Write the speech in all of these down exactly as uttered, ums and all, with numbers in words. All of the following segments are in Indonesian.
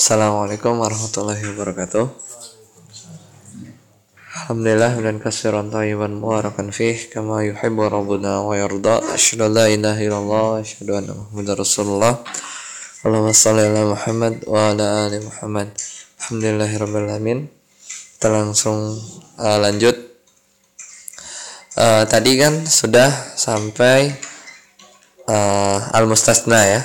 Assalamualaikum warahmatullahi wabarakatuh. Alhamdulillah dan katsiran thayyiban mubarakan fih kama yuhibbu rabbuna wa yarda. Asyhadu an la ilaha illallah wa asyhadu anna Muhammadar Rasulullah. Allahumma shalli ala Muhammad wa ala ali Muhammad. Alhamdulillahirabbil alamin. Kita langsung uh, lanjut. Uh, tadi kan sudah sampai uh, al-mustasna ya.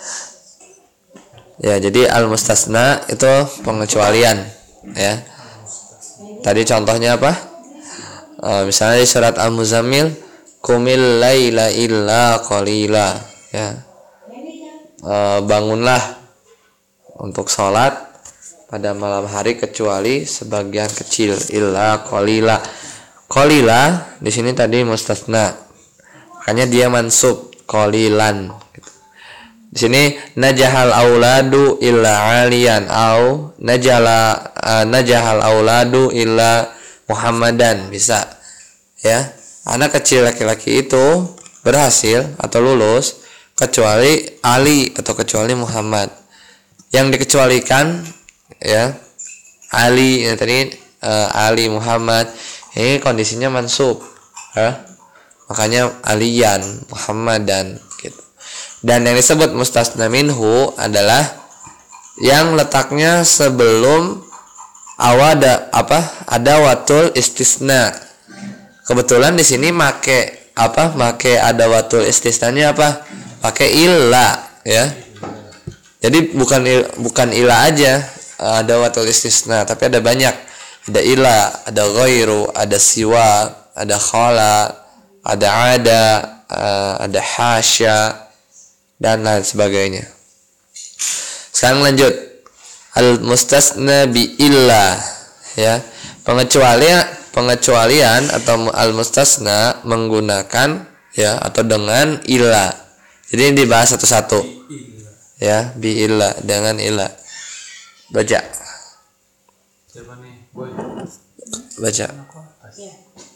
Ya, jadi al-mustasna itu pengecualian ya. Tadi contohnya apa? Uh, misalnya di surat Al-Muzammil, qumil laila illa qalila ya. Uh, bangunlah untuk sholat pada malam hari kecuali sebagian kecil, illa qalila. Qalila di sini tadi mustasna. Makanya dia mansub qalilan. Di sini najahal auladu illa aliyan au najala uh, najahal auladu illa Muhammadan, bisa ya. Anak kecil laki-laki itu berhasil atau lulus kecuali Ali atau kecuali Muhammad. Yang dikecualikan ya Ali, ya, tadi uh, Ali Muhammad ini kondisinya mansub ya. Makanya aliyan Muhammadan gitu. Dan yang disebut mustasna minhu adalah yang letaknya sebelum awada apa ada watul istisna. Kebetulan di sini make apa? Make ada watul istisnanya apa? Pakai illa ya. Jadi bukan bukan illa aja ada watul istisna, tapi ada banyak. Ada illa, ada ghairu, ada siwa, ada khala, ada ada, ada hasya dan lain sebagainya. Sekarang lanjut al-mustasna bi illa ya. Pengecualian pengecualian atau al-mustasna menggunakan ya atau dengan illa. Jadi ini dibahas satu-satu. Ya, bi illa dengan illa. Baca. Siapa nih? Boy. Baca. Ya.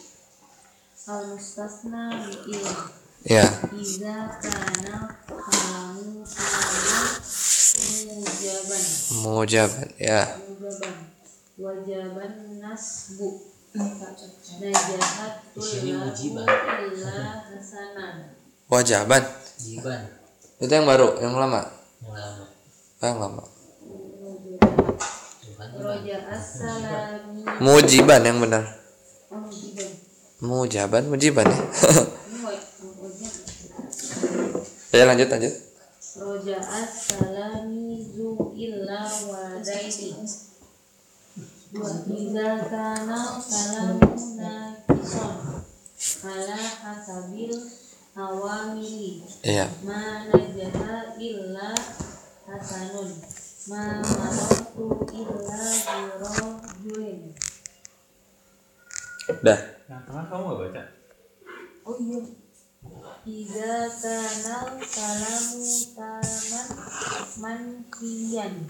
Al-mustasna bi illa. Ya. Iza kana kalamu mujaban. Mujaban, ya. Mujaban. Wajaban nasbu. Najahat tullabu illa hasanan. Wajaban. Jiban. Itu yang baru, yang lama. Yang lama. Yang lama. Roja as-salami. Mujiban yang benar. Oh, mujiban. Mujaban, mujiban ya. Ini Ya lanjut lanjut. Roja as-salami zu illa wadaini. Wa idza kana kalamu nakison ala hasabil awamili. Iya. Ma najaha illa hasanun. Ma maratu illa birojulin. Dah. Yang tengah kamu gak baca? Oh iya. Iza kanal kalamu taman manfiyan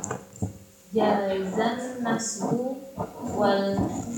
jazan nasbu wal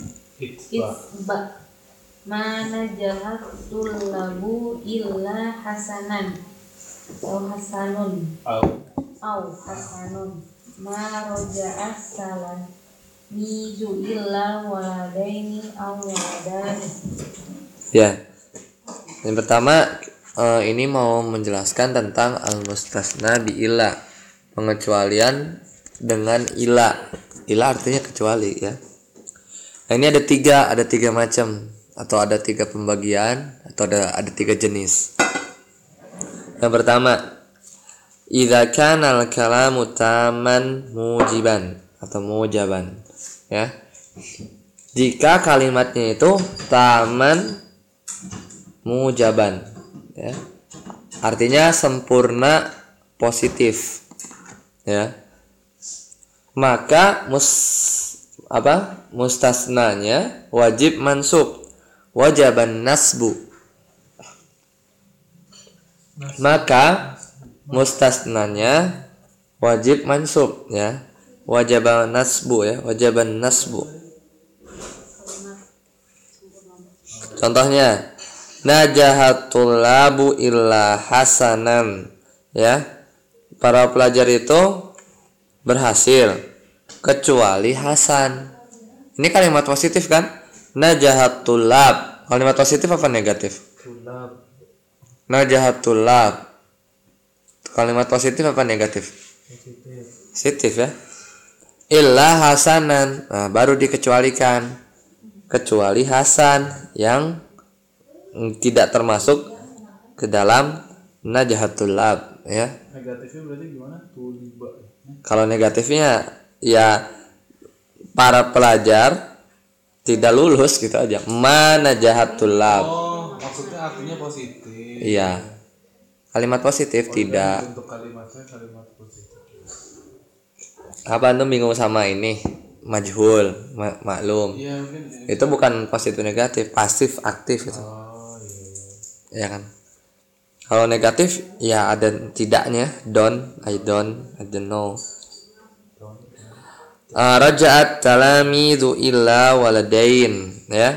isba mana jahat tullabu illa hasanan au hasanun Au. au hasanun ma roja'a salam mizu illa waladaini au waladani. Ya. Yang pertama uh, ini mau menjelaskan tentang al-mustasna bi illa, pengecualian dengan illa. Illa artinya kecuali ya. Nah, ini ada tiga, ada tiga macam atau ada tiga pembagian atau ada ada tiga jenis. Yang pertama, idza kana al-kalamu taman mujiban atau mujaban ya. Jika kalimatnya itu taman mujaban ya. Artinya sempurna positif ya. Maka mus apa? Mustasnanya wajib mansub, wajaban nasbu. Maka mustasnanya wajib mansub ya. Wajaban nasbu ya, wajaban nasbu. Contohnya najahatul labu illa hasanan ya. Para pelajar itu berhasil kecuali Hasan. Ini kalimat positif kan? Najahat tulab. Kalimat positif apa negatif? Tulab. Najahat tulab. Kalimat positif apa negatif? Positif. Positif ya. Illa Hasanan. Nah, baru dikecualikan. Kecuali Hasan yang tidak termasuk ke dalam najahatul lab ya. Negatifnya berarti gimana? Tuliba. Kalau negatifnya ya para pelajar tidak lulus gitu aja. Mana jahatul lab. Oh, maksudnya artinya positif. Iya. Kalimat positif Oh, tidak. untuk kalimatnya kalimat positif. Apa antum bingung sama ini? Majhul, ma- maklum. Iya, mungkin. Itu bukan positif negatif, pasif aktif itu. Oh, iya. Ya kan? Kalau negatif ya ada tidaknya, don't, I don't, I don't know. Uh, Raja'at talamidu illa waladain ya.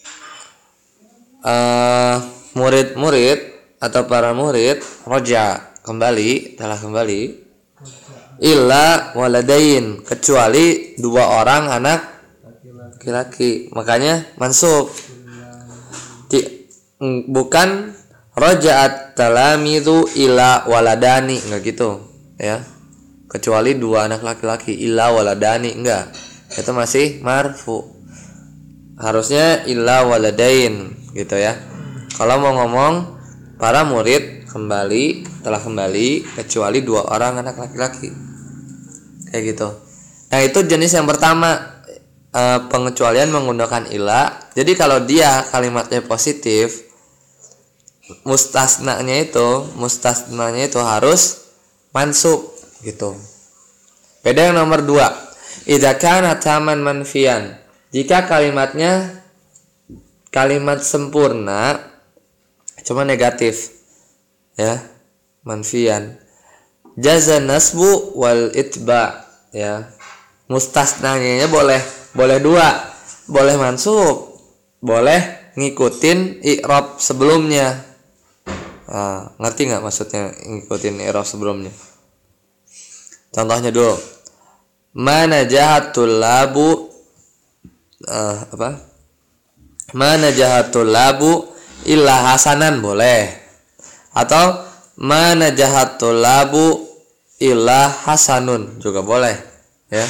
Uh, murid-murid atau para murid roja kembali, telah kembali illa waladain kecuali dua orang anak laki-laki. Makanya mansub. Ti- bukan raja'at talamidu illa waladani, enggak gitu ya. Kecuali dua anak laki-laki illa waladani, enggak. Itu masih marfu. Harusnya illa waladain gitu ya. Kalau mau ngomong para murid kembali, telah kembali kecuali dua orang anak laki-laki. Kayak gitu. Nah, itu jenis yang pertama, e, pengecualian menggunakan illa. Jadi kalau dia kalimatnya positif, mustasnanya itu, mustasnanya itu harus mansub gitu. Beda yang nomor dua. Idza kana taman manfian. Jika kalimatnya kalimat sempurna cuma negatif ya, manfian. Jaza nasbu wal itba ya. Mustasnanya boleh boleh dua. Boleh mansub, boleh ngikutin i'rab sebelumnya. Nah, ngerti nggak maksudnya ngikutin i'rab sebelumnya? Contohnya dulu. Mana jahatul labu uh, apa? Mana jahatul labu illa hasanan boleh. Atau mana jahatul labu illa hasanun juga boleh ya.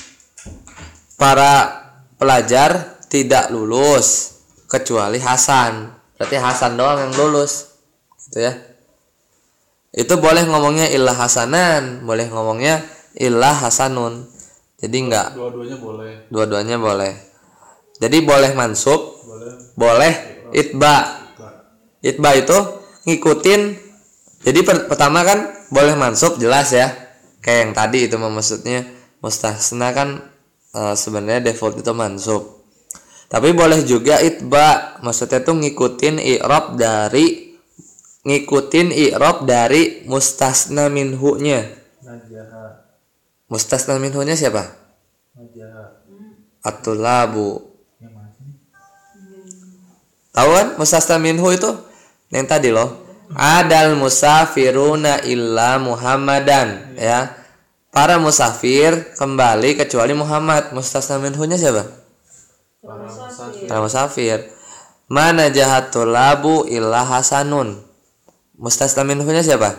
Para pelajar tidak lulus kecuali Hasan. Berarti Hasan doang yang lulus. Gitu ya. Itu boleh ngomongnya illa hasanan, boleh ngomongnya illa hasanun. Jadi enggak Dua-duanya boleh. dua-duanya boleh. Jadi boleh mansub, Boleh. boleh itba. Itba itu ngikutin. Jadi per- pertama kan boleh mansub jelas ya. Kayak yang tadi itu maksudnya mustasna kan e, sebenarnya default itu mansub. Tapi boleh juga itba, maksudnya tuh ngikutin i'rab dari ngikutin i'rab dari mustasna minhu-nya. Najaha. Mustasna minhu-nya siapa? Najaha. At-tulabu. Yang mana sih? Tahu kan mustasna minhu itu yang tadi loh. Adal musafiruna illa Muhammadan ya. Para musafir kembali kecuali Muhammad. Mustasna minhu-nya siapa? Para musafir. Para musafir. Mana jahatul labu illa hasanun. Mustasna minhu-nya siapa?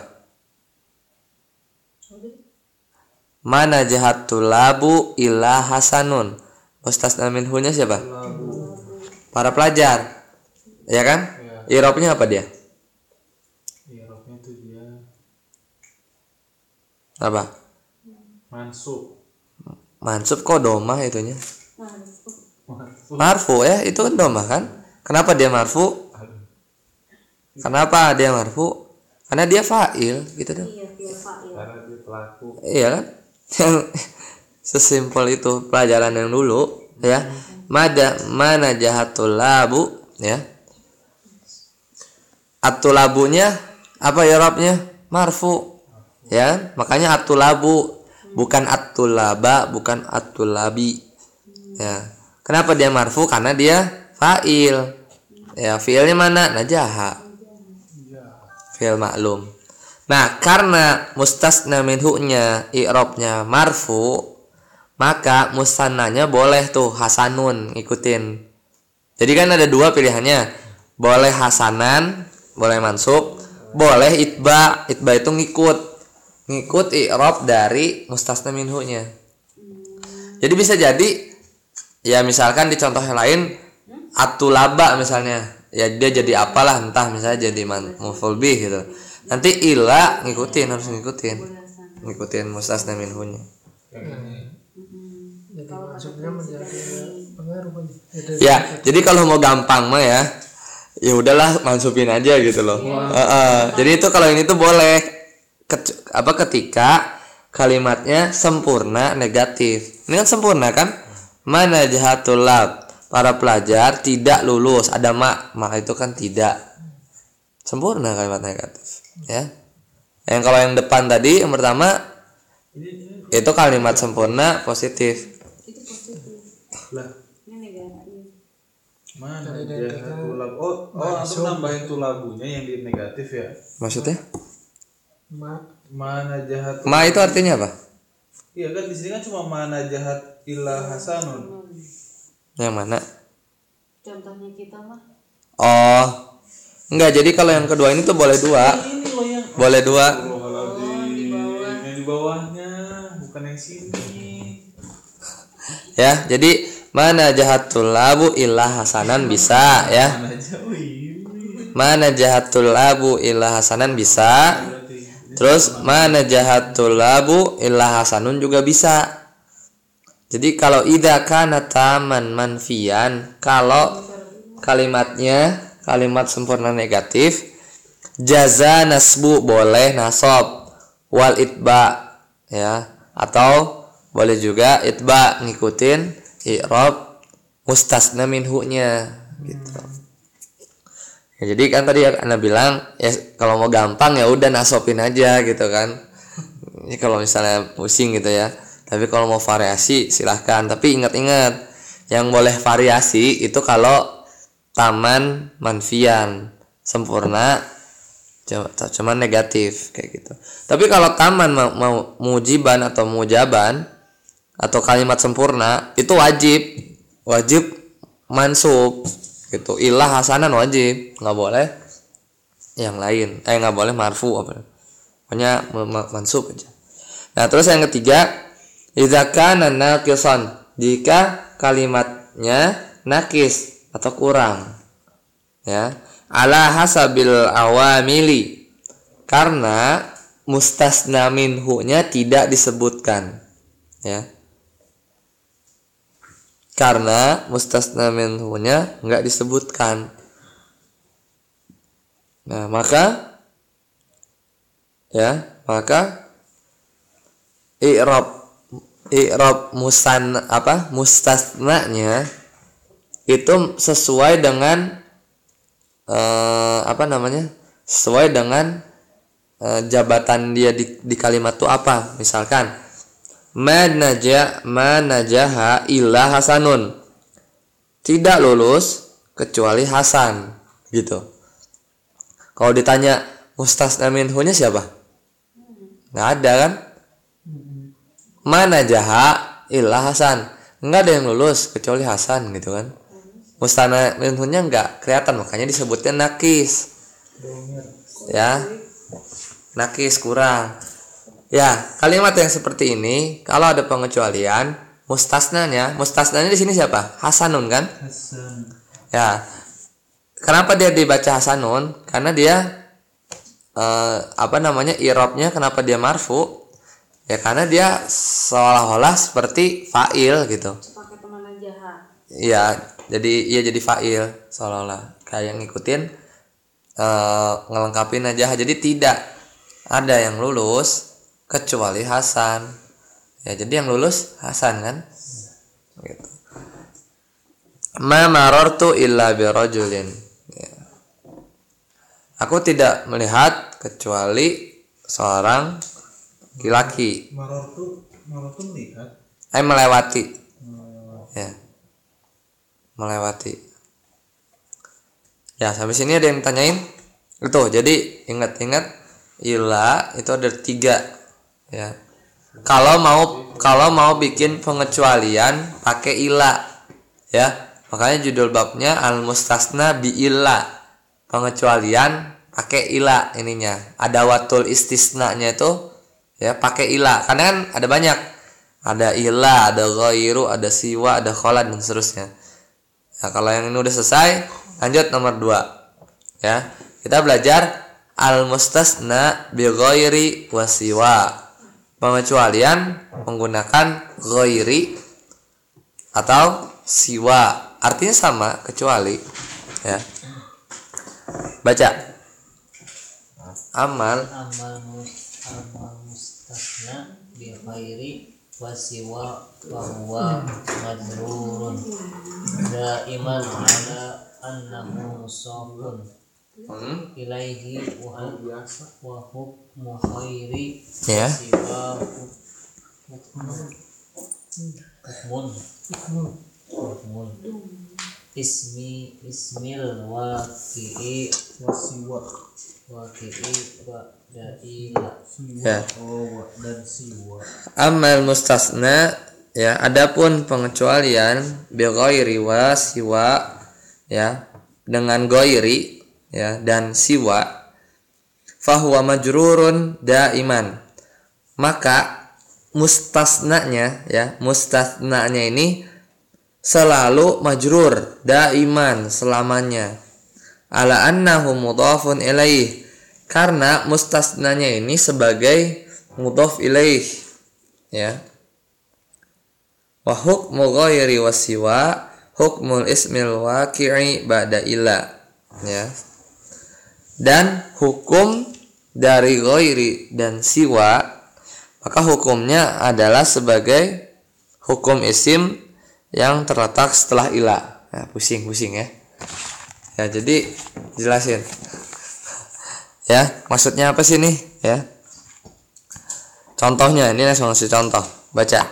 Mana jahatul labu illa hasanun. Mustasna minhu-nya siapa? Labu. Para pelajar. Ya kan? Ya. I'rabnya apa dia? I'rabnya tuh dia Apa? mansub. Mansub kok domah itunya? Mansub. Marfu ya, itu kan domah kan? Kenapa dia marfu? Kenapa dia marfu? Karena dia fa'il gitu dong. Iya, dia fa'il. Karena dia pelaku. Iya kan? Sesimpel itu pelajaran yang dulu ya. Mada mana jahatul labu ya. At-tulabunya apa i'rabnya? Marfu. Ya, makanya at-tulabu bukan at-tulaba, bukan at-tulabi. Ya. Kenapa dia marfu? Karena dia fa'il. Ya, fi'ilnya mana? Najaha. Fi'il maklum. Nah, karena mustasna minhu-nya i'rabnya marfu, maka musannanya boleh tuh hasanun ngikutin. Jadi kan ada dua pilihannya. Boleh hasanan, boleh mansub, boleh itba. Itba itu ngikut. Ngikut i'rab dari mustasna minhu-nya. Jadi bisa jadi ya misalkan di contoh yang lain atulaba misalnya. Ya dia jadi apalah entah misalnya jadi maf'ul bih gitu. Nanti ila ngikutin, harus ngikutin. Ngikutin mustasna minhu-nya. Jadi maksudnya menjadi pengaruh kan. Ya, jadi kalau mau gampang mah ya, ya udahlah mansubin aja gitu loh. Uh, uh, jadi itu kalau ini tuh boleh Ke, apa ketika kalimatnya sempurna negatif. Ini kan sempurna kan? Mana jahatul lab, para pelajar tidak lulus. Ada mak, mak itu kan tidak. Sempurna kalimat negatif, ya. Yang kalau yang depan tadi yang pertama itu kalimat sempurna positif. Itu positif. Lah, Ini negatif. mana jahatul lab? Oh, oh antum nambahin tuh lagunya yang di negatif ya. Maksudnya? Ma, Mana jahat? Ma itu artinya apa? Iya kan di sini kan cuma mana jahat illa hasanun. Yang mana? Contohnya kita mah Oh, enggak. Jadi kalau yang kedua ini tuh boleh dua. Ini loh yang Boleh dua. Astagfirullahaladzim. Yang di bawahnya bukan yang sini. Ya, jadi mana jahatul labu illa hasanan bisa ya. Mana jauh ini. Mana jahatul labu illa hasanan bisa. Terus mana jahatul labu illa hasanun juga bisa. Jadi kalau idza kana taman manfian, kalau kalimatnya kalimat sempurna negatif, jaza nasbu boleh nasab wal itba ya, atau boleh juga itba ngikutin i'rab mustasna minhu-nya gitu. Ya, jadi kan tadi Anda bilang ya kalau mau gampang ya udah nasopin aja gitu kan. Ini kalau misalnya pusing gitu ya. Tapi kalau mau variasi silahkan. Tapi ingat-ingat yang boleh variasi itu kalau taman manfian sempurna cuman negatif kayak gitu. Tapi kalau taman mau, mau mujiban atau mujaban atau kalimat sempurna itu wajib wajib mansub gitu. Ilah hasanan wajib, nggak boleh yang lain, eh nggak boleh marfu apa, pokoknya mansub aja. Nah terus yang ketiga, idza kana naqisan, jika kalimatnya nakis atau kurang, ya, ala hasabil awamili, karena mustasna minhu-nya tidak disebutkan, ya. Karena mustasna minhu-nya enggak disebutkan. Nah, maka ya, maka i'rab i'rab musan apa? mustasna-nya itu sesuai dengan eh, apa namanya? sesuai dengan eh, jabatan dia di, di kalimat itu apa? Misalkan manaja manajaha illa hasanun, tidak lulus kecuali Hasan gitu. Kalau ditanya mustasna minhu-nya siapa? Nggak ada kan? Manajaha illa Hasan, nggak ada yang lulus kecuali Hasan gitu kan. Mustasna minhu-nya nggak kelihatan, makanya disebutnya nakis ya, nakis kurang. Ya, kalimat yang seperti ini kalau ada pengecualian, mustasnanya, mustasnanya di sini siapa? Hasanun kan? Hasan. Ya. Kenapa dia dibaca hasanun? Karena dia eh, apa namanya? i'rabnya kenapa dia marfu? Ya karena dia seolah-olah seperti fa'il gitu. pakai teman jahat. Iya, jadi iya jadi fa'il seolah-olah kayak ngikutin eh, ngelengkapin aja. Jadi tidak ada yang lulus kecuali Hasan. Ya, jadi yang lulus Hasan kan? Gitu. Ma marartu illa birajulin. Ya. Aku tidak melihat kecuali seorang laki-laki. Marortu, marortu melihat. Eh melewati. Ya. Melewati. Ya, sampai sini ada yang tanyain? Itu. Jadi ingat-ingat ila itu ada tiga ya. Kalau mau kalau mau bikin pengecualian pakai ila ya. Makanya judul babnya al mustasna bi ila. Pengecualian pakai ila ininya. Ada watul istisna-nya itu ya pakai ila. Karena kan ada banyak. Ada ila, ada ghairu, ada siwa, ada khala dan seterusnya. Nah, kalau yang ini udah selesai, lanjut nomor dua. Ya. Kita belajar al mustasna bi ghairi wa siwa. Pengecualian menggunakan ghairi atau siwa, artinya sama, kecuali ya. Baca. Amal amal mus amal mustasna bi ghairi wa siwa wa huwa majrurun daiman ala annahu musafun hmm. ilaihi wa wa hukmu khairi Ya. siwa hukmun hukmun ismi ismil waqi'i wasiwa waqi'i wa da'ila Ya. oh dan siwa. Amal mustasna ya, adapun pengecualian bi ghairi wa siwa ya, dengan ghairi ya dan siwa, fahuwa majrurun daiman, maka mustasnanya ya, mustasnanya ini selalu majrur daiman, selamanya, ala annahu mudhafun ilaih, karena mustasnanya ini sebagai mudhaf ilaih ya. Wa hukmu ghairi wa siwa hukmul ismil waqi'i ba'da ila ya. Dan hukum dari ghairi dan siwa, maka hukumnya adalah sebagai hukum isim yang terletak setelah ila. Nah, pusing-pusing ya. Ya, jadi jelasin. Ya, maksudnya apa sih nih ya? Contohnya ini langsung ngasih contoh. Baca.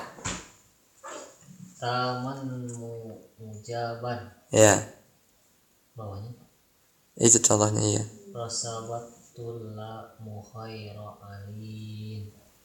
taman mujaban Ya, bawahnya itu contohnya ya. rasabatul la muhaira alin,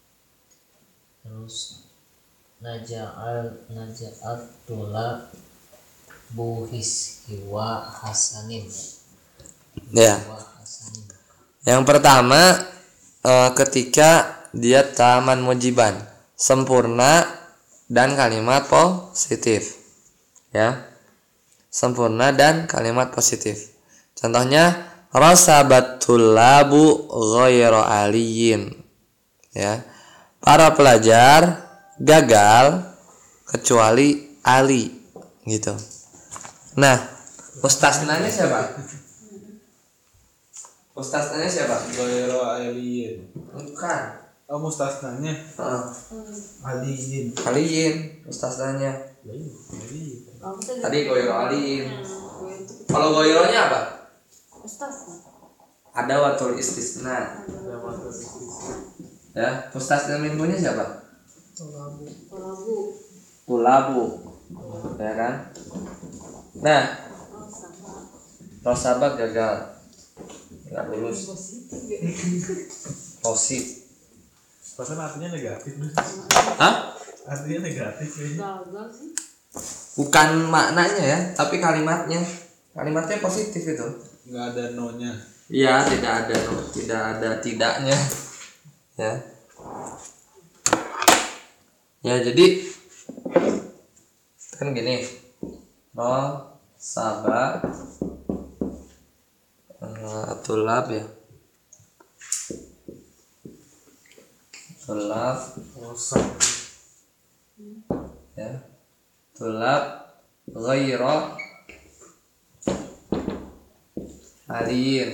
terus naja'al naja'at tula buhis wa hasanin Ya. wa hasanin. Yang pertama eh, ketika dia taman mujiban, sempurna dan kalimat positif. Ya. Sempurna dan kalimat positif. Contohnya rasabatul labu ghairu aliyin. Ya. Para pelajar gagal kecuali Ali gitu. Nah, mustasnanya siapa? Mustasnanya siapa? Ghairu aliyin. Bukan. Oh mustasnanya Heeh. aliyin. Aliyin mustasnanya. Kamu tadi Tadi ghairu aliyin. Nah, gue itu Kalau ghairunya apa? Ustaz. Ada watul istisna. Ya, mustasna minhunya siapa? Tolabu. Kolabu. Tulabu. Ya kan? Nah, Oh, sama. rosabat gagal. Enggak lulus. Positif ya. Rosid. Pasan artinya negatif. Hah? Artinya negatif kayaknya. Gagal sih. Bukan maknanya ya, tapi kalimatnya. Kalimatnya positif itu. Nggak ada no-nya. Iya, tidak ada no, tidak ada tidaknya. Ya. Ya, jadi kan gini. Ro saba uh, tulab ya. Tulab Rosak. ya. Tulab ghairu aliyin.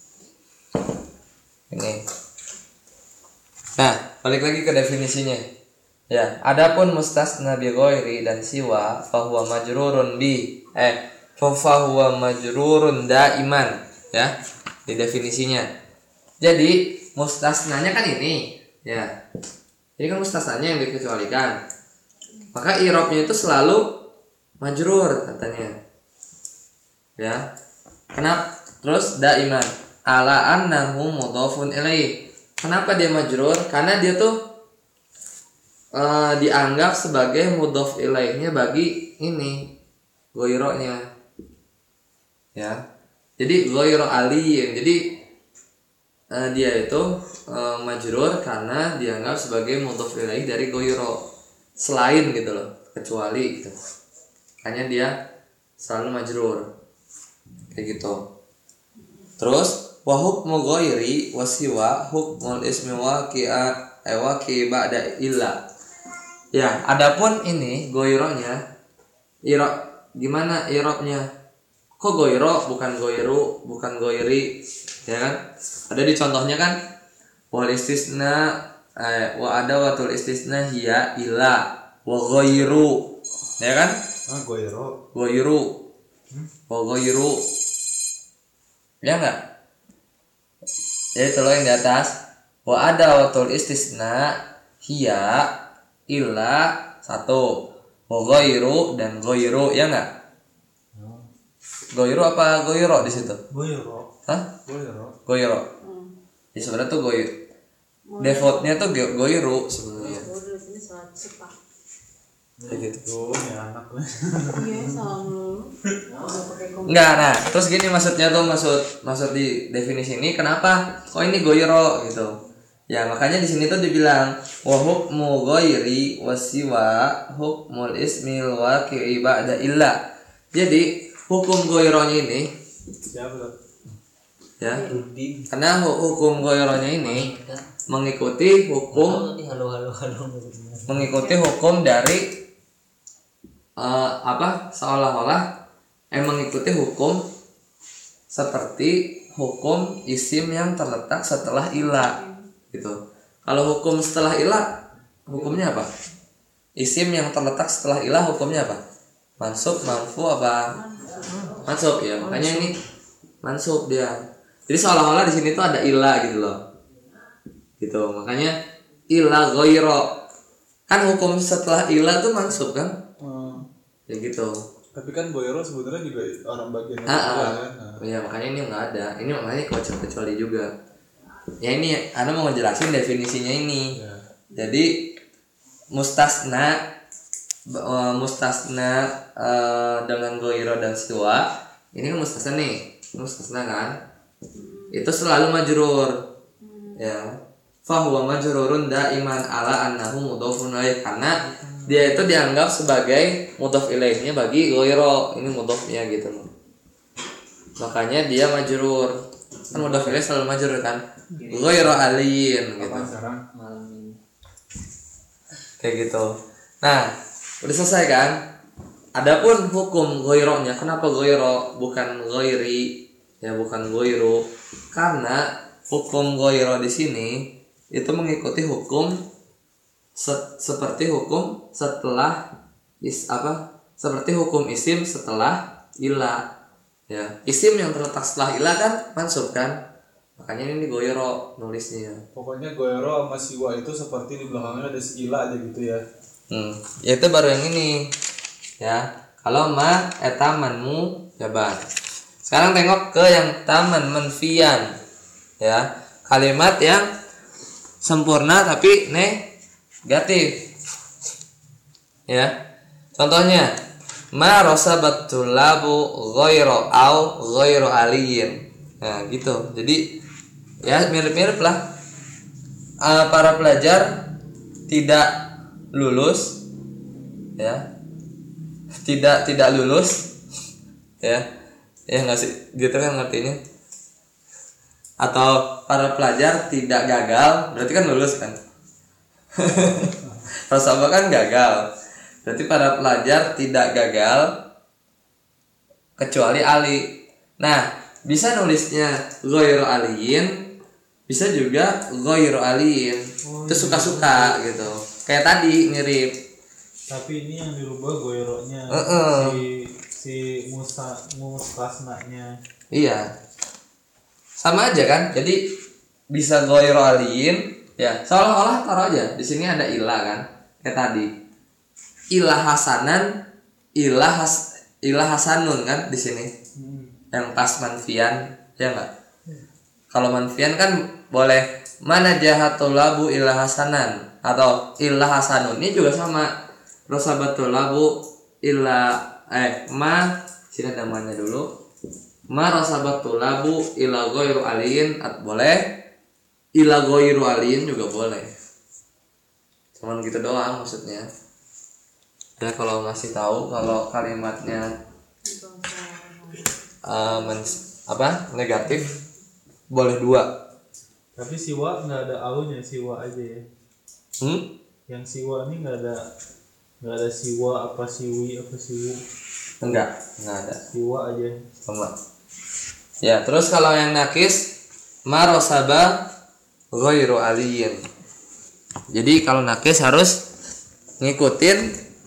Ini. Nah, balik lagi ke definisinya. Ya, adapun mustasna bi ghairi dan siwa fa huwa majrurun bi eh fa huwa majrurun daiman ya, di definisinya. Jadi, mustasnanya kan ini, ya. Jadi kan mustasnanya yang dikecualikan. Maka i'rabnya itu selalu majrur katanya. Ya. Kenapa? Terus daiman ala annahu mudhafun ilaih. Kenapa dia majrur? Karena dia tuh uh, dianggap sebagai mudhof ilaihnya bagi ini goironya, ya. Jadi goiro aliyin. Jadi uh, dia itu uh, majrur karena dianggap sebagai mudhof ilaih dari goiro, selain gitu loh, kecuali gitu. Makanya dia selalu majrur kayak gitu. Terus wa hukmu ghairi wasiwa hukmul ismi waqi'a ay waqi ba'da illa. Ya, adapun ini goironya, iro gimana irobnya? Kok goiro bukan goiru, bukan goiri, ya kan? Ada di contohnya kan, wal istisna eh, wa ada watul istisna hiya illa wa goiru, ya kan? Ah, goiro. Goiru, wa goiru, ya enggak? Ya itu loh yang di atas. Wa ada watul istisna hiya illa satu, wa goiru dan goiru, ya enggak? Goiru apa goiro di situ? Goiro. Hah? Goiro. Goiro. Ya sebenarnya tuh goiro. Defaultnya tuh go- goiru sebenarnya. Udah ini salah cepat. Kayak gitu. Tuh, ya anak gue. Iya salah mulu. Udah pakai komputer. Enggak, nah terus gini maksudnya tuh maksud maksud di definisi ini kenapa? Oh ini goiro gitu. Ya makanya di sini tuh dibilang wa hukmu ghairi wasiwa hukmul ismil waqi'i ba'da illa. Jadi hukum goironya ini, Siapa tuh? ya, Rudin. karena hu- hukum goironya ini mengikuti hukum Halo, halo, halo, halo. mengikuti hukum dari eh, apa seolah-olah eh mengikuti hukum seperti hukum isim yang terletak setelah ila gitu. Kalau hukum setelah ila hukumnya apa? Isim yang terletak setelah ila hukumnya apa? Mansub, manfu apa? Mansub ya. Makanya ini mansub dia. Jadi seolah-olah di sini tuh ada ila gitu loh. Gitu. Makanya ila ghairo. Kan hukum setelah ila tuh mansub kan? Hmm. Ya gitu. Tapi kan goiro sebenarnya juga orang bagian Ah, ah. kan. Nah. Ya makanya ini nggak ada. Ini makanya kecuali kecuali juga. Ya ini Anda mau ngejelasin definisinya ini. Ya. Jadi mustasna uh, mustasna uh, dengan goiro dan siwa ini kan mustasna nih, mustasna kan? Itu selalu majrur. Ya. Fahuwa majrurun daiman ala annahu mudhofun ilaih, karena dia itu dianggap sebagai mudhof ilaihnya bagi goiro. Ini mudhofnya gitu loh. Makanya dia majrur. Kan mudhof ilaih selalu majrur kan? Goiro aliyin gitu. Apa sekarang? Malam ini. Kayak gitu. Nah, udah selesai kan? Adapun hukum goironya, kenapa goiro bukan goiri, ya bukan goiru? Karena hukum goiro di sini itu mengikuti hukum se- seperti hukum setelah is apa? Seperti hukum isim setelah ila. Ya, isim yang terletak setelah ila kan mansub kan? Makanya ini goiro nulisnya. Pokoknya goiro sama siwa itu seperti di belakangnya ada si ila aja gitu ya. Hmm, ya itu baru yang ini. Ya, kalau ma eta manmu jaban. Sekarang tengok ke yang taman menfian. Ya, kalimat yang sempurna tapi negatif. Ya. Contohnya, ma rosabatul labu ghairo au ghairo aliyin. Nah, gitu. Jadi ya mirip-mirip lah. Uh, para pelajar tidak lulus, ya, tidak tidak lulus, ya, ya nggak sih, gitu kan ngertinya. Atau para pelajar tidak gagal, berarti kan lulus kan? Rosaba kan gagal, berarti para pelajar tidak gagal kecuali ali. Nah, bisa nulisnya ghairu aliyin, bisa juga ghairu aliyin. Itu suka-suka gitu. Kayak tadi mirip. Tapi ini yang dirubah goironya. Uh-uh. Si si musa mustasnanya. Iya. Sama aja kan? Jadi bisa ghairu aliyin, ya. Seolah-olah taruh aja. Di sini ada ilah kan? Kayak tadi. Ilah hasanan, ilah has, ilah hasanun kan di sini. Hmm. Yang pas manfian, ya enggak? Kalau manfian kan boleh mana jahatul labu illa hasanan atau illa hasanun ini juga sama. Rosabatul labu illa eh ma sini namanya dulu. Ma rosabatul labu illa ghairu aliin at boleh. Illa ghairu aliin juga boleh. Cuman gitu doang maksudnya. Ya kalau ngasih tahu kalau kalimatnya uh, men- apa negatif boleh dua. Tapi siwa nggak ada alunya, siwa aja ya. Hmm? Yang siwa ini nggak ada nggak ada siwa apa siwi apa siwu. Enggak, enggak ada. Siwa aja. Sama. Ya, terus kalau yang nakis marosaba ghairu aliyin. Jadi kalau nakis harus ngikutin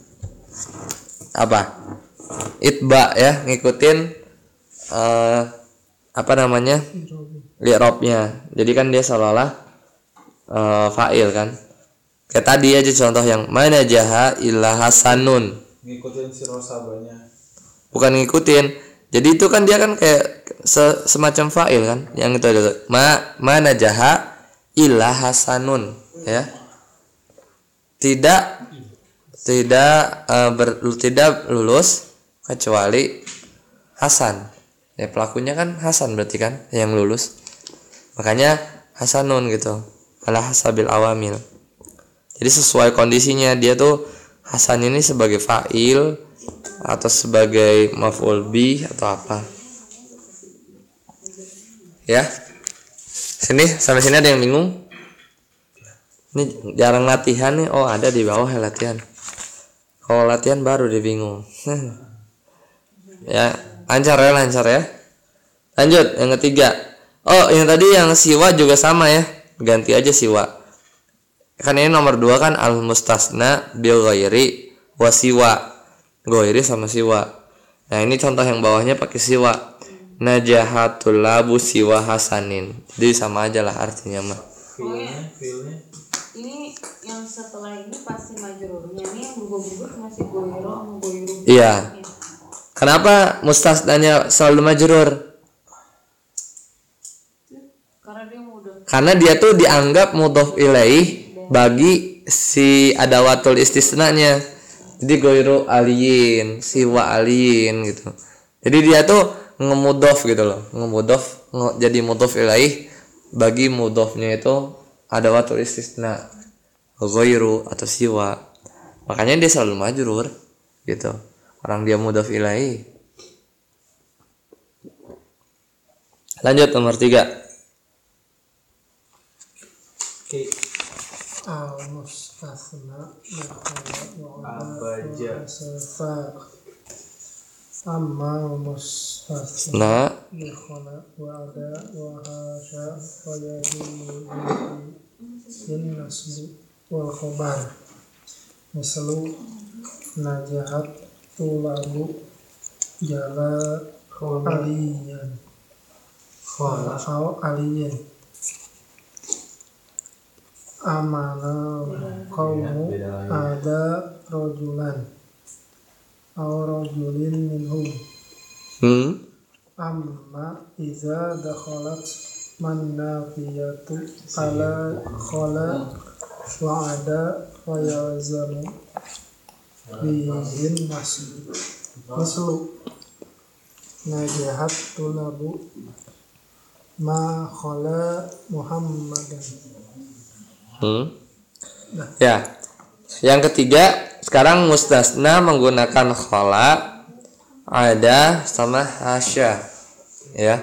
apa? Itba ya, ngikutin uh, apa namanya? Li'rabnya. Jadi kan dia seolah-olah uh, fa'il kan. Kayak tadi aja contoh yang mana jaha illa hasanun. Ngikutin si rosabanya. Bukan ngikutin. Jadi itu kan dia kan kayak se- semacam fa'il kan. Yang itu ada ma mana jaha illa hasanun ya. Tidak tidak uh, ber, tidak lulus kecuali Hasan. Ya pelakunya kan Hasan berarti kan yang lulus. Makanya hasanun gitu. Ala hasabil awamil. Jadi sesuai kondisinya dia tuh Hasan ini sebagai fa'il atau sebagai maf'ul bih atau apa. Ya. Sini sampai sini ada yang bingung? Ini jarang latihan nih. Oh, ada di bawah ya latihan. Kalau latihan baru dia bingung. Ya, lancar ya, lancar ya. Lanjut yang ketiga. Oh, yang tadi yang siwa juga sama ya. Ganti aja siwa. Kan ini nomor dua kan al mustasna bil ghairi wa siwa. Ghairi sama siwa. Nah, ini contoh yang bawahnya pakai siwa. Najahatul labu siwa hasanin. Jadi sama aja lah artinya mah. Feelnya, feelnya. Ini yang setelah ini pasti majrurnya, ini yang berubah-ubah masih goiro sama goiro. Iya. Kenapa mustasnanya selalu majrur? Karena dia mudah. Karena dia tuh dianggap mudhof ilaih bagi si adawatul istisnanya. Jadi goiro aliyin, siwa aliyin gitu. Jadi dia tuh ngemudhof gitu loh, ngemudhof nge- jadi mudhof ilaih bagi mudhofnya itu adawatul istisna, ghairu atau siwa. Makanya dia selalu majrur gitu. Orang dia mudhaf ilaih. Lanjut nomor tiga. Oke. al mustasna Abaja. safa amma mustasna Nah, yakhala wa ada wa hasya wa yadi in nasbu wal khabar mislu najahat tulabu jala aliyan khala au aliyan amana qaumu ada rajulan au rajulin minhum hmm, amma iza dakhalat man nafiyatu ala khala wa ada wa yazamu bihin nasib mislu najahat tulabu ma khala muhammadan. hmm. Ya. Yang ketiga, sekarang mustasna menggunakan khala, ada sama hasya. Ya.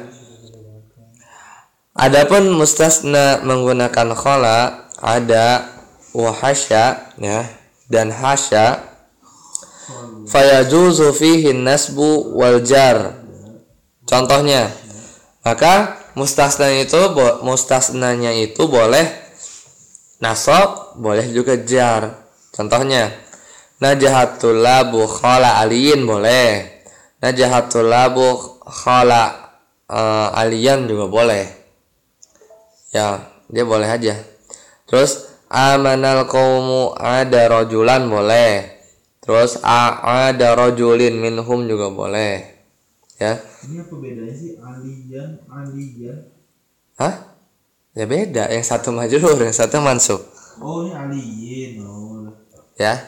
Adapun mustasna menggunakan khala, ada wa hasya ya dan hasya, fayajuzu fihi nasbu wal jar. Contohnya, maka mustasna itu mustasnanya itu boleh nasab, boleh juga jar. Contohnya, najahatul labu khala aliyin boleh. Najahatul labu khala uh, aliyan juga boleh. Ya, dia boleh aja. Terus amanal qaumu ada rajulan boleh. Terus ada rajulin minhum juga boleh. Ya. Ini apa bedanya sih aliyan, aliyan? Hah? Ya beda, yang satu majrur, yang satu mansub. Oh ini aliyin. Oh. Ya.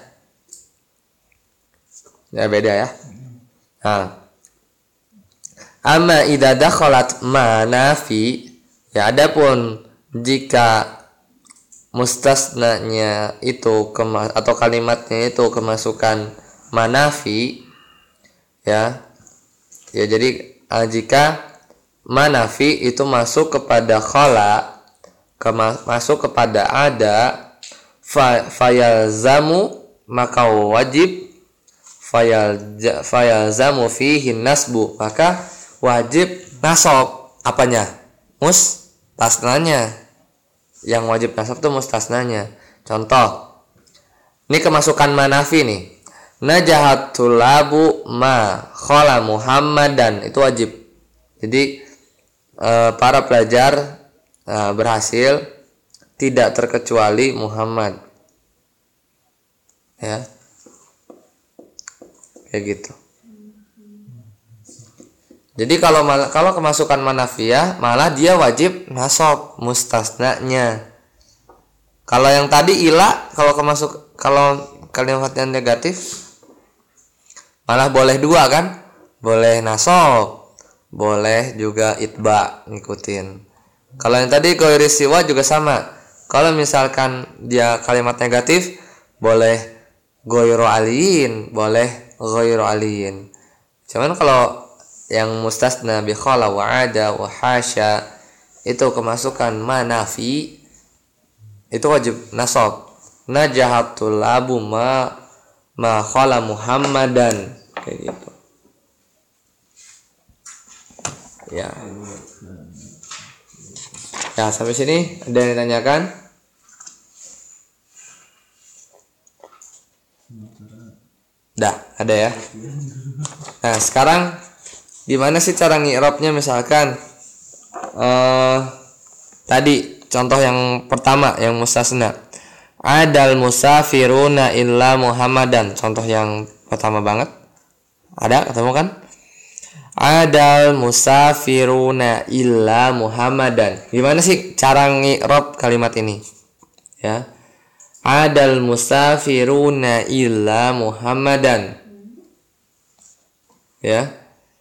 Ya beda ya. Nah. Amma idza dakhalat ma nafi, ya adapun jika mustasnanya itu kema- atau kalimatnya itu kemasukan manafi, ya. Ya jadi uh, jika manafi itu masuk kepada khala, kema- masuk kepada ada, fa- fayalzamu maka wajib fayalja- fayalzamu fihi nasbu, maka wajib nasab apanya? Mustasnanya. Yang wajib nasab itu mustasnanya. Contoh, ini kemasukan manafi nih. Najahatul labu ma khala Muhammadan, itu wajib. Jadi eh, para pelajar eh, berhasil tidak terkecuali Muhammad. Ya. Kayak gitu. Jadi kalau mal- kalau kemasukan manafiyah malah dia wajib nasab mustasnanya. Kalau yang tadi ila, kalau kemasuk kalau kalimatnya negatif malah boleh dua kan? Boleh nasab, boleh juga itba ngikutin. Kalau yang tadi ghairi siwa juga sama. Kalau misalkan dia kalimat negatif boleh ghairu aliyin, boleh ghairu aliyin. Cuman kalau yang mustasna bi khala wa ada wa hasya itu kemasukan manafi, itu wajib nasab. Najahatul abu ma ma khala Muhammadan, kayak gitu. Ya. Ya, sampai sini ada yang ditanyakan? Dah, ada ya. Nah, sekarang gimana sih cara ngi'rabnya? Misalkan uh, tadi contoh yang pertama yang mustasna, adal musafiruna illa Muhammadan, contoh yang pertama banget. Ada ketemu kan? Adal musafiruna illa Muhammadan. Gimana sih cara ngi'rab kalimat ini? Ya. Adal musafiruna illa Muhammadan. Ya.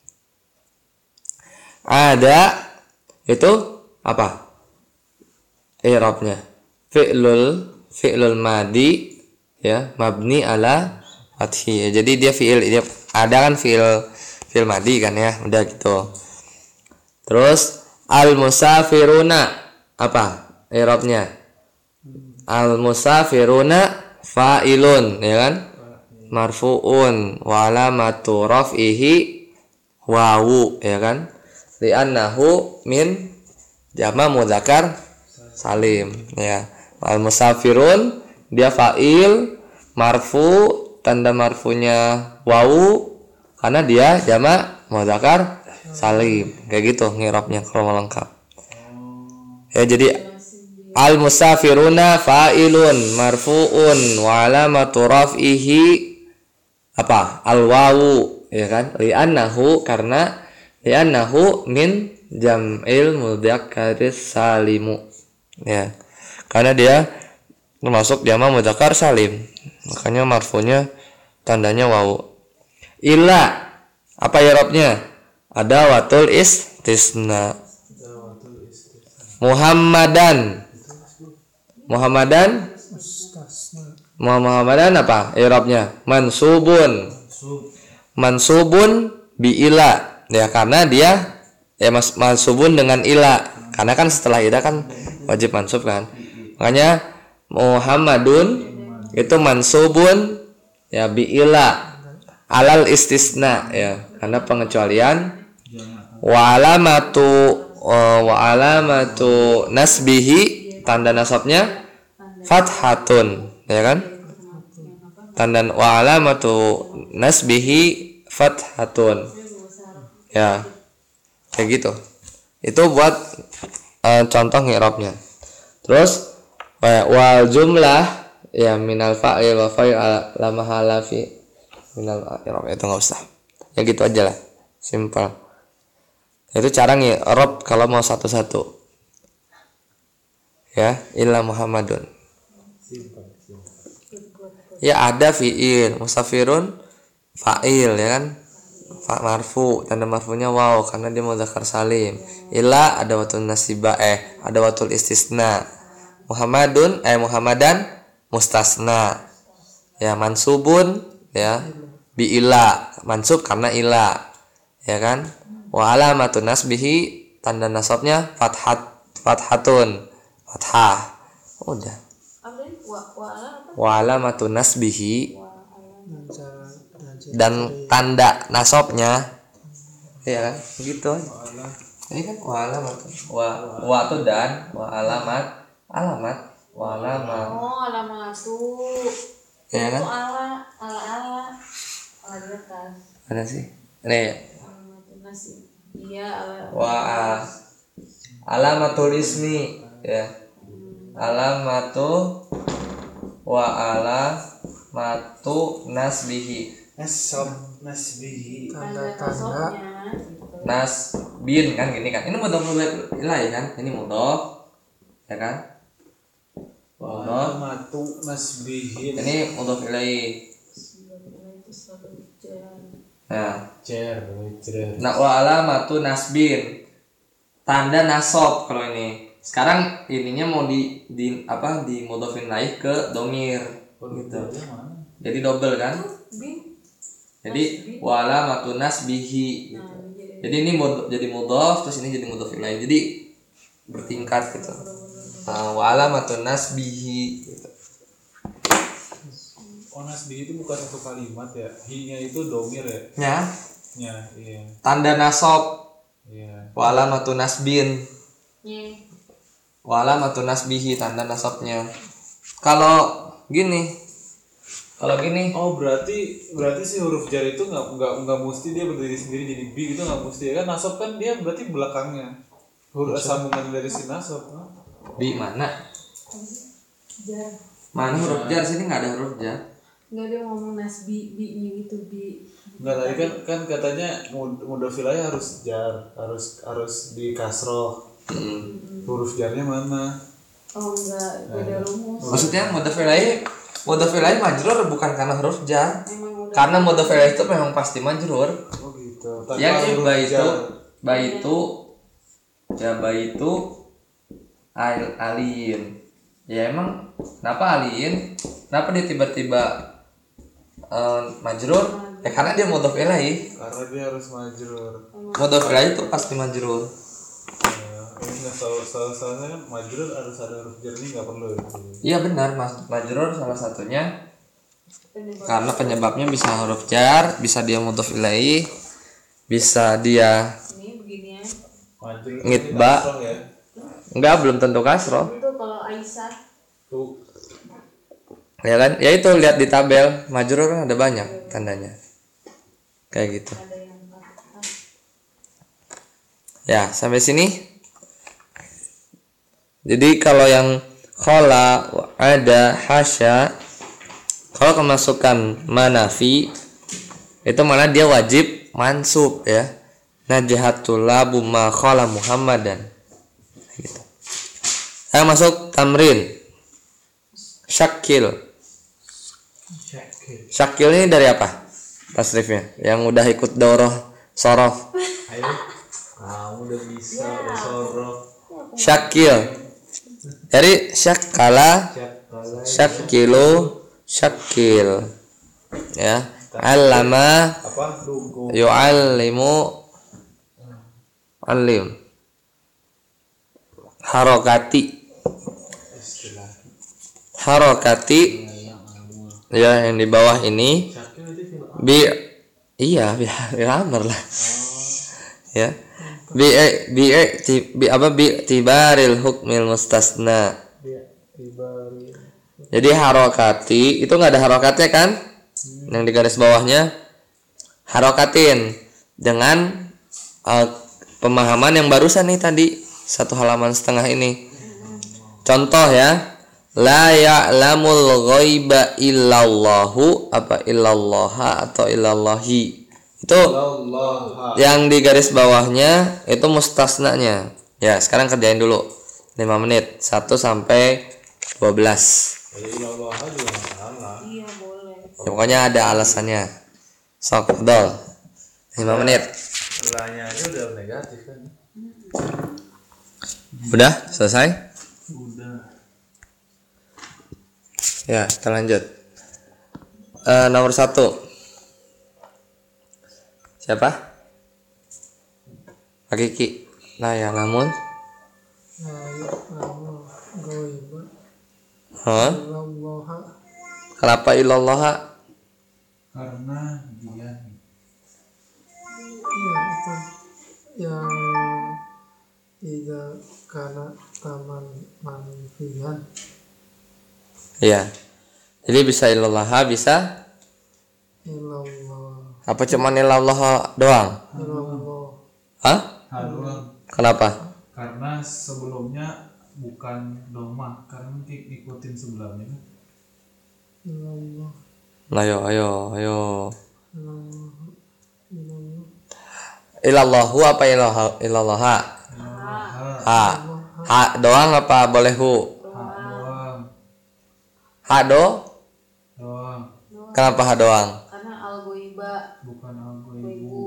Ada itu apa? I'rabnya fi'lul fi'lul madi, ya, mabni ala fathi. Jadi dia fi'il, dia ada kan fi'il fi'il madi kan ya, udah gitu. Terus al musafiruna apa i'rabnya? Al musafiruna fa'ilun, ya kan? Marfu'un wa alamatu raf'ihi wawu, ya kan? Li'annahu min jama mudzakkar salim, ya. Al musafirun dia fa'il marfu, tanda marfunya wawu karena dia jama mudzakkar salim. Kayak gitu ngirabnya kalau lengkap. Ya, jadi al musafiruna fa'ilun marfu'un wa alamatu raf'ihi apa? Al wawu, ya kan? Li'annahu, karena li'annahu min jam'il mudzakkaris salimu, ya, karena dia termasuk jama mudzakkar salim, makanya marfunya tandanya wawu. Illa apa i'rabnya? Ada watul istisna. Muhammadan Muhammadan Muhammadan apa i'rabnya? Mansubun mansubun bi ila, ya, karena dia ya mas, mansubun dengan ila, karena kan setelah ila kan wajib mansub kan, makanya Muhammadun itu mansubun ya bi ila alal istisna, ya, karena pengecualian. Wa alamatu wa alamatu nasbihi, tanda nasabnya fathatun, ya kan? Tanda wa alamatu nasbihi fathatun, ya, kayak gitu. Itu buat uh, contoh ngirabnya. Terus wal jumlah, ya, minal fa'il wa fa'il la mahala fi minal i'rab, itu enggak usah. Ya gitu aja lah. Simpel. Itu cara ngirab kalau mau satu-satu. ya, illa Muhammadun. Ya ada fiil, musafirun fa'il ya kan, fa marfu, tanda marfunya waw karena dia mudzakkar salim. Illa ada watul nasibah eh ada watul istisna. Muhammadun eh Muhammadan mustasna. Ya mansubun ya bi illa, mansub karena illa. Ya kan? Wa alamatun nasbihi, tanda nasabnya fathat fathatun, fathah. Udah. Apa ini? Wa wa ala apa? Wa alamatun nasbihi, Wa ala. Naja- dan tanda nasabnya ya kan begitu aja. Ini kan wa alamat wa wa itu dan wa alamat alamat wa alamat Oh, alamatu. ya kan Itu ala ala ala ala di atas. ada sih ini Alamatu nasi. Iya, ala. wa a- alamatul ismi ya alamatu wa alamatu nasbihi Nasab nasbihi. Tanda Tanda-tanda nasabnya. nasbin kan gini kan ini mudhof ilaih kan ini mudhof ya kan mudhof Alamatu nasbihi. ini mudhof ilaih. Itu selalu jalan. Nah, Cer, cer. nah wa alamatu nasbin, tanda nasab kalau ini. Sekarang ininya mau di, di apa di mudhofin ilaih ke domir gitu. Jadi double kan? Bin. Jadi wa alamatu nasbihi gitu. Jadi ini mud, jadi mudhof terus ini jadi mudhof ilaih. Jadi bertingkat gitu. Nah, wa alamatu nasbihi gitu. Oh, nasbihi itu bukan satu kalimat ya. Hi-nya itu domir ya. Ya, Ya, iya. tanda nasab Iya. wa alamatu nasbin. Nye. Wa alamatu nasbihi, tanda nasabnya. Kalau gini, kalau gini, Oh, berarti berarti si huruf jar itu nggak nggak nggak mesti dia berdiri sendiri jadi bi gitu, nggak mesti ya kan. Nasab kan dia berarti belakangnya. Huruf sambungan dari si nasab. di mana? Jar. Mana huruf jar? Sini nggak ada huruf jar. Enggak, dia ngomong nasbi bi gitu bi. Enggak, tadi kan kan katanya mud- mudhof ilaih harus jar, harus harus di kasroh. Hmm. Huruf jarnya mana? Oh enggak, beda rumus. Maksudnya mudhof ilaih, mudhof ilaih majrur bukan karena huruf jar. Emang udah. Karena mudhof ilaih itu memang pasti majrur. Oh gitu. Tanpa Ya huruf ba itu, jar. ba itu, ya ba itu al alin. Ya emang kenapa alin? Kenapa dia tiba-tiba eh, majrur? Ya karena dia mudhof ilaih. Karena dia harus majrur. Mudhof ilaih itu pasti majrur. Ya, ini nggak salah salah salahnya kan majrur harus ada huruf jar, ini nggak perlu. Ya. Iya benar, mas. Majrur salah satunya Penyebab. karena penyebabnya bisa huruf jar, bisa dia mudhof ilaih, bisa dia Ini beginian. Majrur Ngitba. ini kasroh ya. enggak belum tentu kasroh. Itu kalau Aisyah. Tuh. Ya kan? Ya itu lihat di tabel, majrur kan ada banyak tandanya. Kayak gitu. Ada yang fathah. Ya, sampai sini. Jadi kalau yang khala, ada, hasya, kalau kemasukan manafi itu mana dia wajib mansub ya. Najahatul labu ma khala Muhammadan. Gitu. Saya masuk tamrin. Syakil. Syakil ini dari apa? Tasrifnya yang udah ikut doroh sorof. Ayo. Kamu udah bisa, udah sorok. Syakil dari syakala, syakilu, syakil ya. Alama Apa? Dugu. yu'allimu alim harokati harokati ya yang di bawah ini Syakil nanti film. bi iya bi bi amr lah ya bi bi ti, bi apa bi tibaril hukmil mustasna. Jadi harokati itu nggak ada harokatnya kan? Yang di garis bawahnya harokatin dengan uh, pemahaman yang barusan nih tadi satu halaman setengah ini. Contoh ya, la ya'lamul ghaiba illallahu apa illallaha atau illallahi. Itu Allah. yang di garis bawahnya itu mustasnanya. Ya, sekarang kerjain dulu. lima menit, satu sampai dua belas. Jadi ilallah juga nggak salah. Iya boleh. Ya, pokoknya ada alasannya. Sok dol. lima menit. Lahnya aja udah negatif kan. Udah selesai? Udah. Ya, kita lanjut. Eh, nomor satu. Siapa? Hakiki. Nah ya, namun. la ya'lamu ghaiba Hah? illallah. Kenapa illallah? Karena dia Iya itu yang tidak karena taman manfian. Iya. Jadi bisa illallah, bisa Illallah. apa cuman illallah doang? Illallah. Hah? haluan. Kenapa? Karena sebelumnya bukan domah, karena nanti ikutin sebelumnya kan. Illallah. Nah, ayo, ayo, ayo. Illallah. Illallah. Ilallahu apa ilallah? Ilallah. Ha, Ha. Ha doang apa boleh hu? ha doang, Ha do? doang, Kenapa ha doang? Karena al-goiba bukan algo ibu. ibu.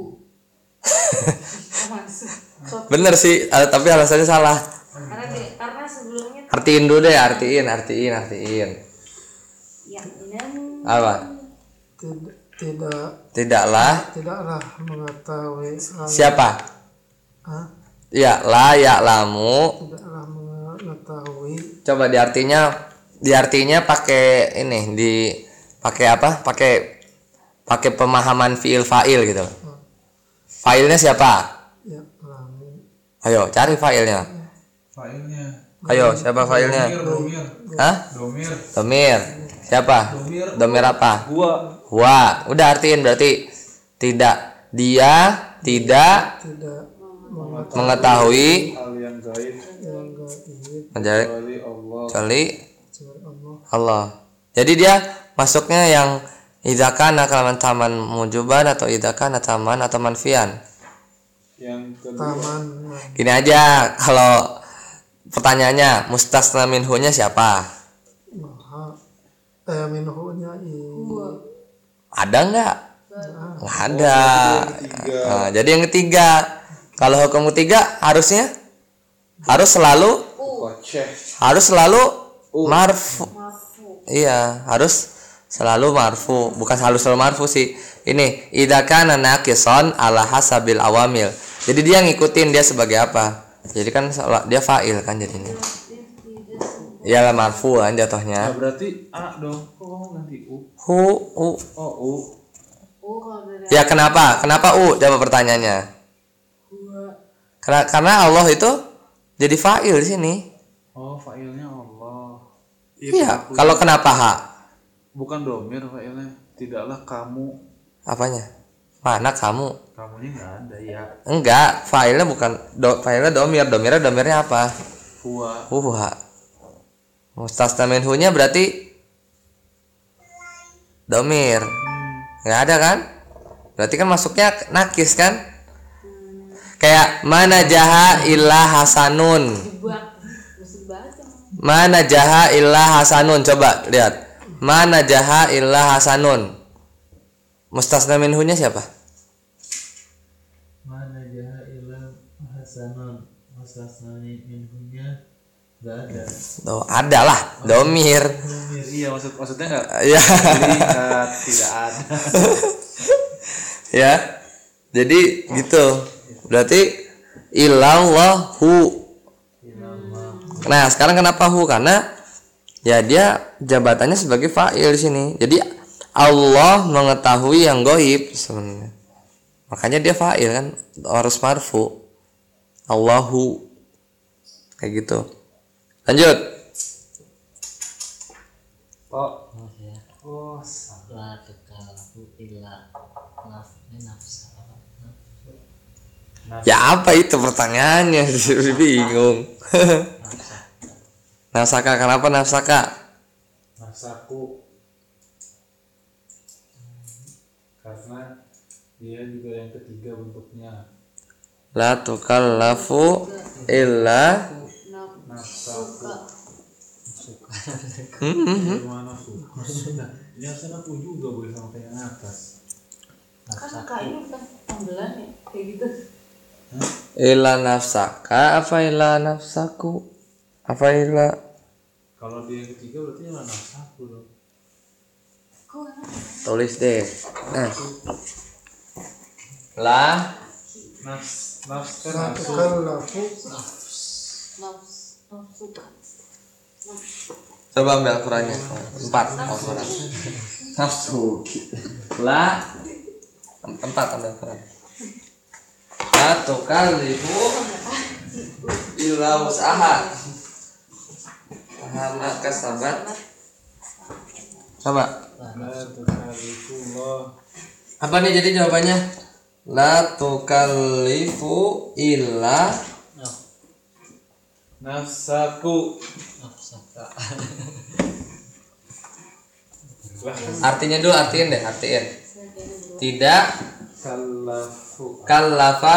Masuk. So- Bener sih, eh, tapi alasannya salah. Karena di- karena sebelumnya Artiin dulu deh, artiin, artiin, artiin. yang ini Apa? Tidak tidak Tidaklah tidaklah mengetahui hal- siapa? Hah? Ya, la ya lamu. Tidaklah mengetahui Coba diartinya, diartinya pakai ini, di pakai apa? Pakai pakai pemahaman fiil fa'il gitu. Fa'ilnya siapa? ya lamu Ayo, cari fa'ilnya. Failnya Ayo, siapa fa'ilnya? domir, domir, Hah? domir, Domir. Siapa? domir, Domir apa? gua. Wah, udah artiin berarti tidak, dia tidak tidak mengetahui mengetahui Hal yang gaib yang gaib menjadi kecuali Allah. kecuali kecuali Allah. Allah. Jadi dia masuknya yang idakan kalaman taman mujuban atau idakan taman atau manfian. Yang kedua Taman Gini aja, kalau pertanyaannya mustasna minhunya siapa? maha eh minhunya i Ada nggak? Nggak ada. ketiga. Nah, jadi yang ketiga, kalau hukum ketiga harusnya harus selalu koceh harus selalu marfu. mafu. Iya, harus selalu marfu, bukan selalu selalu marfu sih. Ini idza kana naqisan ala hasabil awamil. Jadi dia ngikutin dia sebagai apa? Jadi kan salah- dia fa'il kan jadinya. Iyalah marfu kan Nah, jatuhnya. berarti A dong. Kok kamu ganti U? Hu u. Oh, U. Oh kalau dari Ya kenapa? Kenapa u? Jawab pertanyaannya. Karena karena Allah itu jadi fa'il di sini. Oh, failnya Allah. Iya, kalau kenapa ha? Bukan domir failnya. Tidaklah kamu. Apanya? Mana kamu? Kamunya nggak ada ya. Enggak, fa'ilnya bukan do, fa'ilnya domir. Domirnya domirnya apa? Huwa. Huwa. Mustasna minhunya berarti domir. Nggak ada kan? Berarti kan masuknya nakis kan? Kayak mana jaha illa hasanun. jebak musuh baca. Mana jaha illa hasanun. Coba lihat. Mana jaha illa hasanun. Mustasna minhunya siapa? Mana jaha ila hasanun mustasna minhunya nggak ada. Oh, ada lah, domir. Domir. Iya, maksud maksudnya nggak Ya. lihat, tidak ada. Ya. Jadi gitu. Berarti illallahu. Nah, sekarang kenapa hu? Karena ya dia jabatannya sebagai fa'il di sini. Jadi Allah mengetahui yang gaib sebenarnya. Makanya dia fa'il kan harus marfu. Allahu. Kayak gitu. Lanjut. Oh, Oh ya. oh, La takalahu illa naf ini nafsa apa? Naf- Ya apa itu pertanyaannya? Bingung. nafsa. Nafsaka, kenapa nafsaka? nafsaku. Karena dia juga yang ketiga bentuknya. La tukallafu illa Nafsaku. suka Hmm, hmm, hmm. Gimana suka? Ini harusnya aku juga boleh sampai yang atas. kan kak ini bukan panggilan ya kayak gitu. Ila nafsaka apa ila nafsaku? Apa ila? Kalau dia yang ketiga berarti yang nafsaku dong. Kok enak? Tulis deh. Nah. La Nafs, nafs kan Nah, nafsu. kallafu nafs nafsu nafsu coba ambil Al-Qur'annya. Empat Al-Qur'an. Nafsu. La empat ambil Al-Qur'an. La tukallifu illa usaha. Hama kasabat. Coba. La tukalifullah. Apa nih jadi jawabannya? La tukallifu illa Nafsaku. nafsaka Lah, artinya dulu artiin deh, artiin. Tidak kalafu. kallafa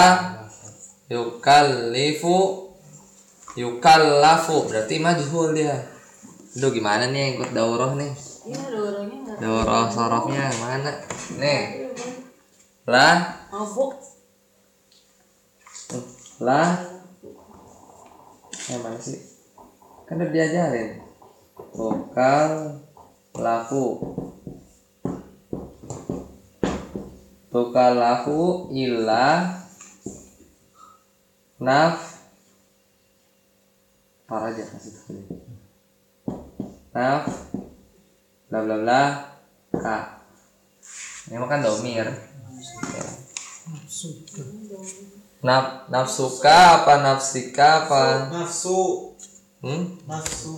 yukallifu yukallafu berarti majhul dia. Aduh gimana nih yang ikut daurah nih? iya ada orangnya nggak Daurah sorofnya mana? Nih. La mabuk la yang mana sih? Kan udah diajarin. Tukal lafu. Tukal lafu illa naf parah aja kasih tuh. Naf bla bla bla ka. Ini makan domir. suka Naf nafsuka apa nafsika apa? Nafsu. Hmm? Nafsu.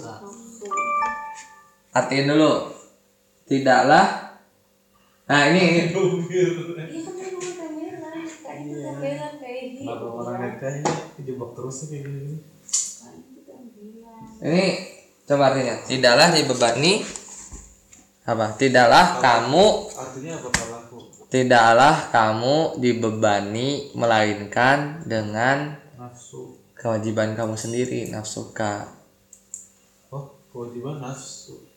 Artiin dulu. Tidaklah. Nah ini, ini. iya kan dia ngomong kamera kayak itu kamera kayak gitu Kenapa orang yang kayaknya kejebak terus sih kayak gini? kan itu kan bilang Ini coba artinya. Tidaklah dibebani apa? Tidaklah kamu Artinya apa kalafu? tidaklah kamu dibebani melainkan dengan Nafsu. kewajiban kamu sendiri, nafsuka. Oh, kewajiban nafsu.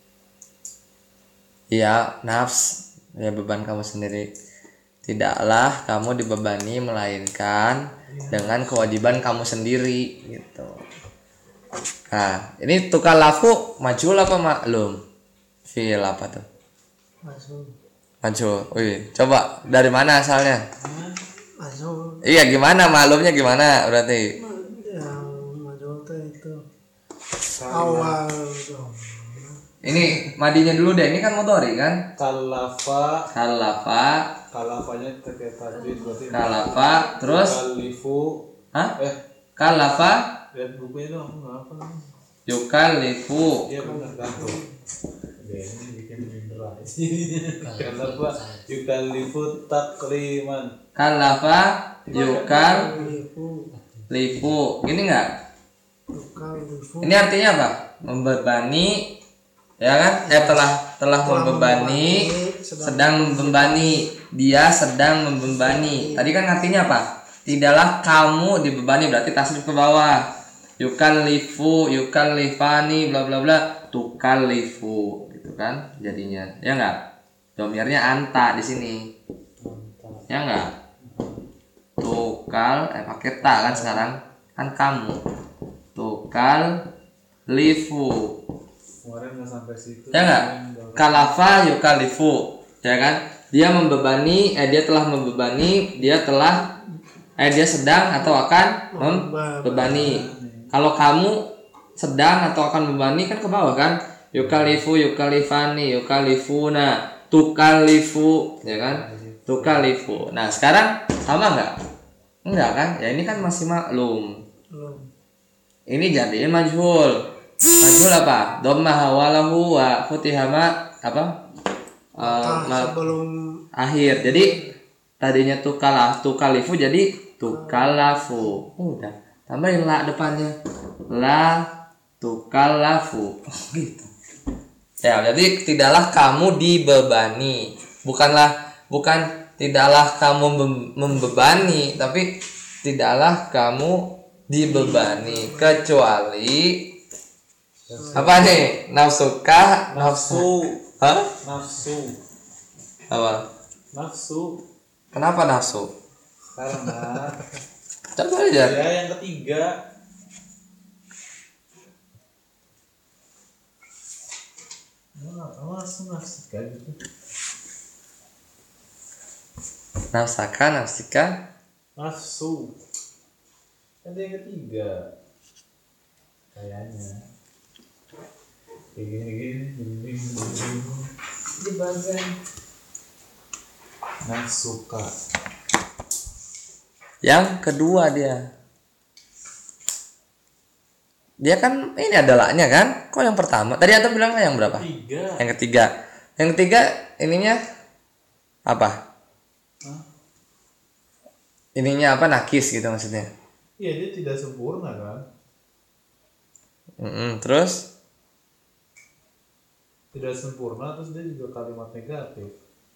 Iya, nafs ya beban kamu sendiri. Tidaklah kamu dibebani melainkan dengan kewajiban kamu sendiri gitu. Nah, ini tukar lafu majul apa maklum? Fi'il apa tuh? Azul Majul. Wih, coba dari mana asalnya? Azul Iya, gimana maklumnya gimana berarti? yang Azul teh itu awal dong. Ini madinya dulu deh. Ini kan mudhari kan? Kalafa. Kalafa, Kalafanya terkait tajwid berarti. kalafa, terus Kalifu. hah? Eh, Kalafa lihat bukunya dong. Aku nggak apa nih. yukallifu. Iya benar kan tuh. Ini bikin minder aja. Kalafa yukalifu takliman. Kalafa yukal Lifu lifu. Gini enggak? tukal lifu Ini artinya apa? Membebani, ya kan? Eh telah telah membebani, sedang membebani. Dia sedang membebani. Tadi kan artinya apa? Tidaklah kamu dibebani, berarti tasrif ke bawah. Yukallifu, yukallifani, bla bla bla, tukallifu, gitu kan? Jadinya, ya enggak? Domirnya anta di sini, ya enggak? Tukal, eh pakai ta kan sekarang, kan kamu. Tukal lifu, Kemarin nggak sampai situ. ya enggak? Kalafa yukalifu, ya kan? Dia membebani, eh dia telah membebani, dia telah, eh dia sedang atau akan membebani. Kalau kamu sedang atau akan membebani kan ke bawah kan? Yukalifu, yukalifani, yukalifuna, tukalifu, ya kan? Tukalifu. Nah sekarang sama enggak? Enggak kan? Ya ini kan masih maklum. belum Ini jadiin majhul. Majhul apa? Dhammah walahu wa futihama apa? Eh, ah, ma- sebelum akhir. Jadi tadinya tukalah tukalifu jadi tukalafu. Udah. Tambahin la depannya. La tukalafu. Gitu. Ya, jadi tidaklah kamu dibebani. Bukanlah bukan tidaklah kamu mem- membebani, tapi tidaklah kamu dibebani kecuali Apa nih? Nafsuka, nafsu. Nafsu. Hah? Nafsu. Apa? Nafsu. Kenapa nafsu? Karena Coba aja. ya yang ketiga. Oh, langsung nafsikan gitu. Nafsaka, nafsika. Nafsu. Ada yang ketiga. Kayaknya. Kayak gini-gini, gini-gini. Di bagian Nafsuka. Yang kedua dia. Dia kan ini adalah-nya kan? Kok yang pertama? Tadi Antum bilang yang berapa? Tiga. Yang ketiga. Yang ketiga ininya apa? Hah? Ininya apa? Nakis gitu maksudnya. Iya, dia tidak sempurna kan? Mm-mm, terus Tidak sempurna, terus dia juga kalimat negatif.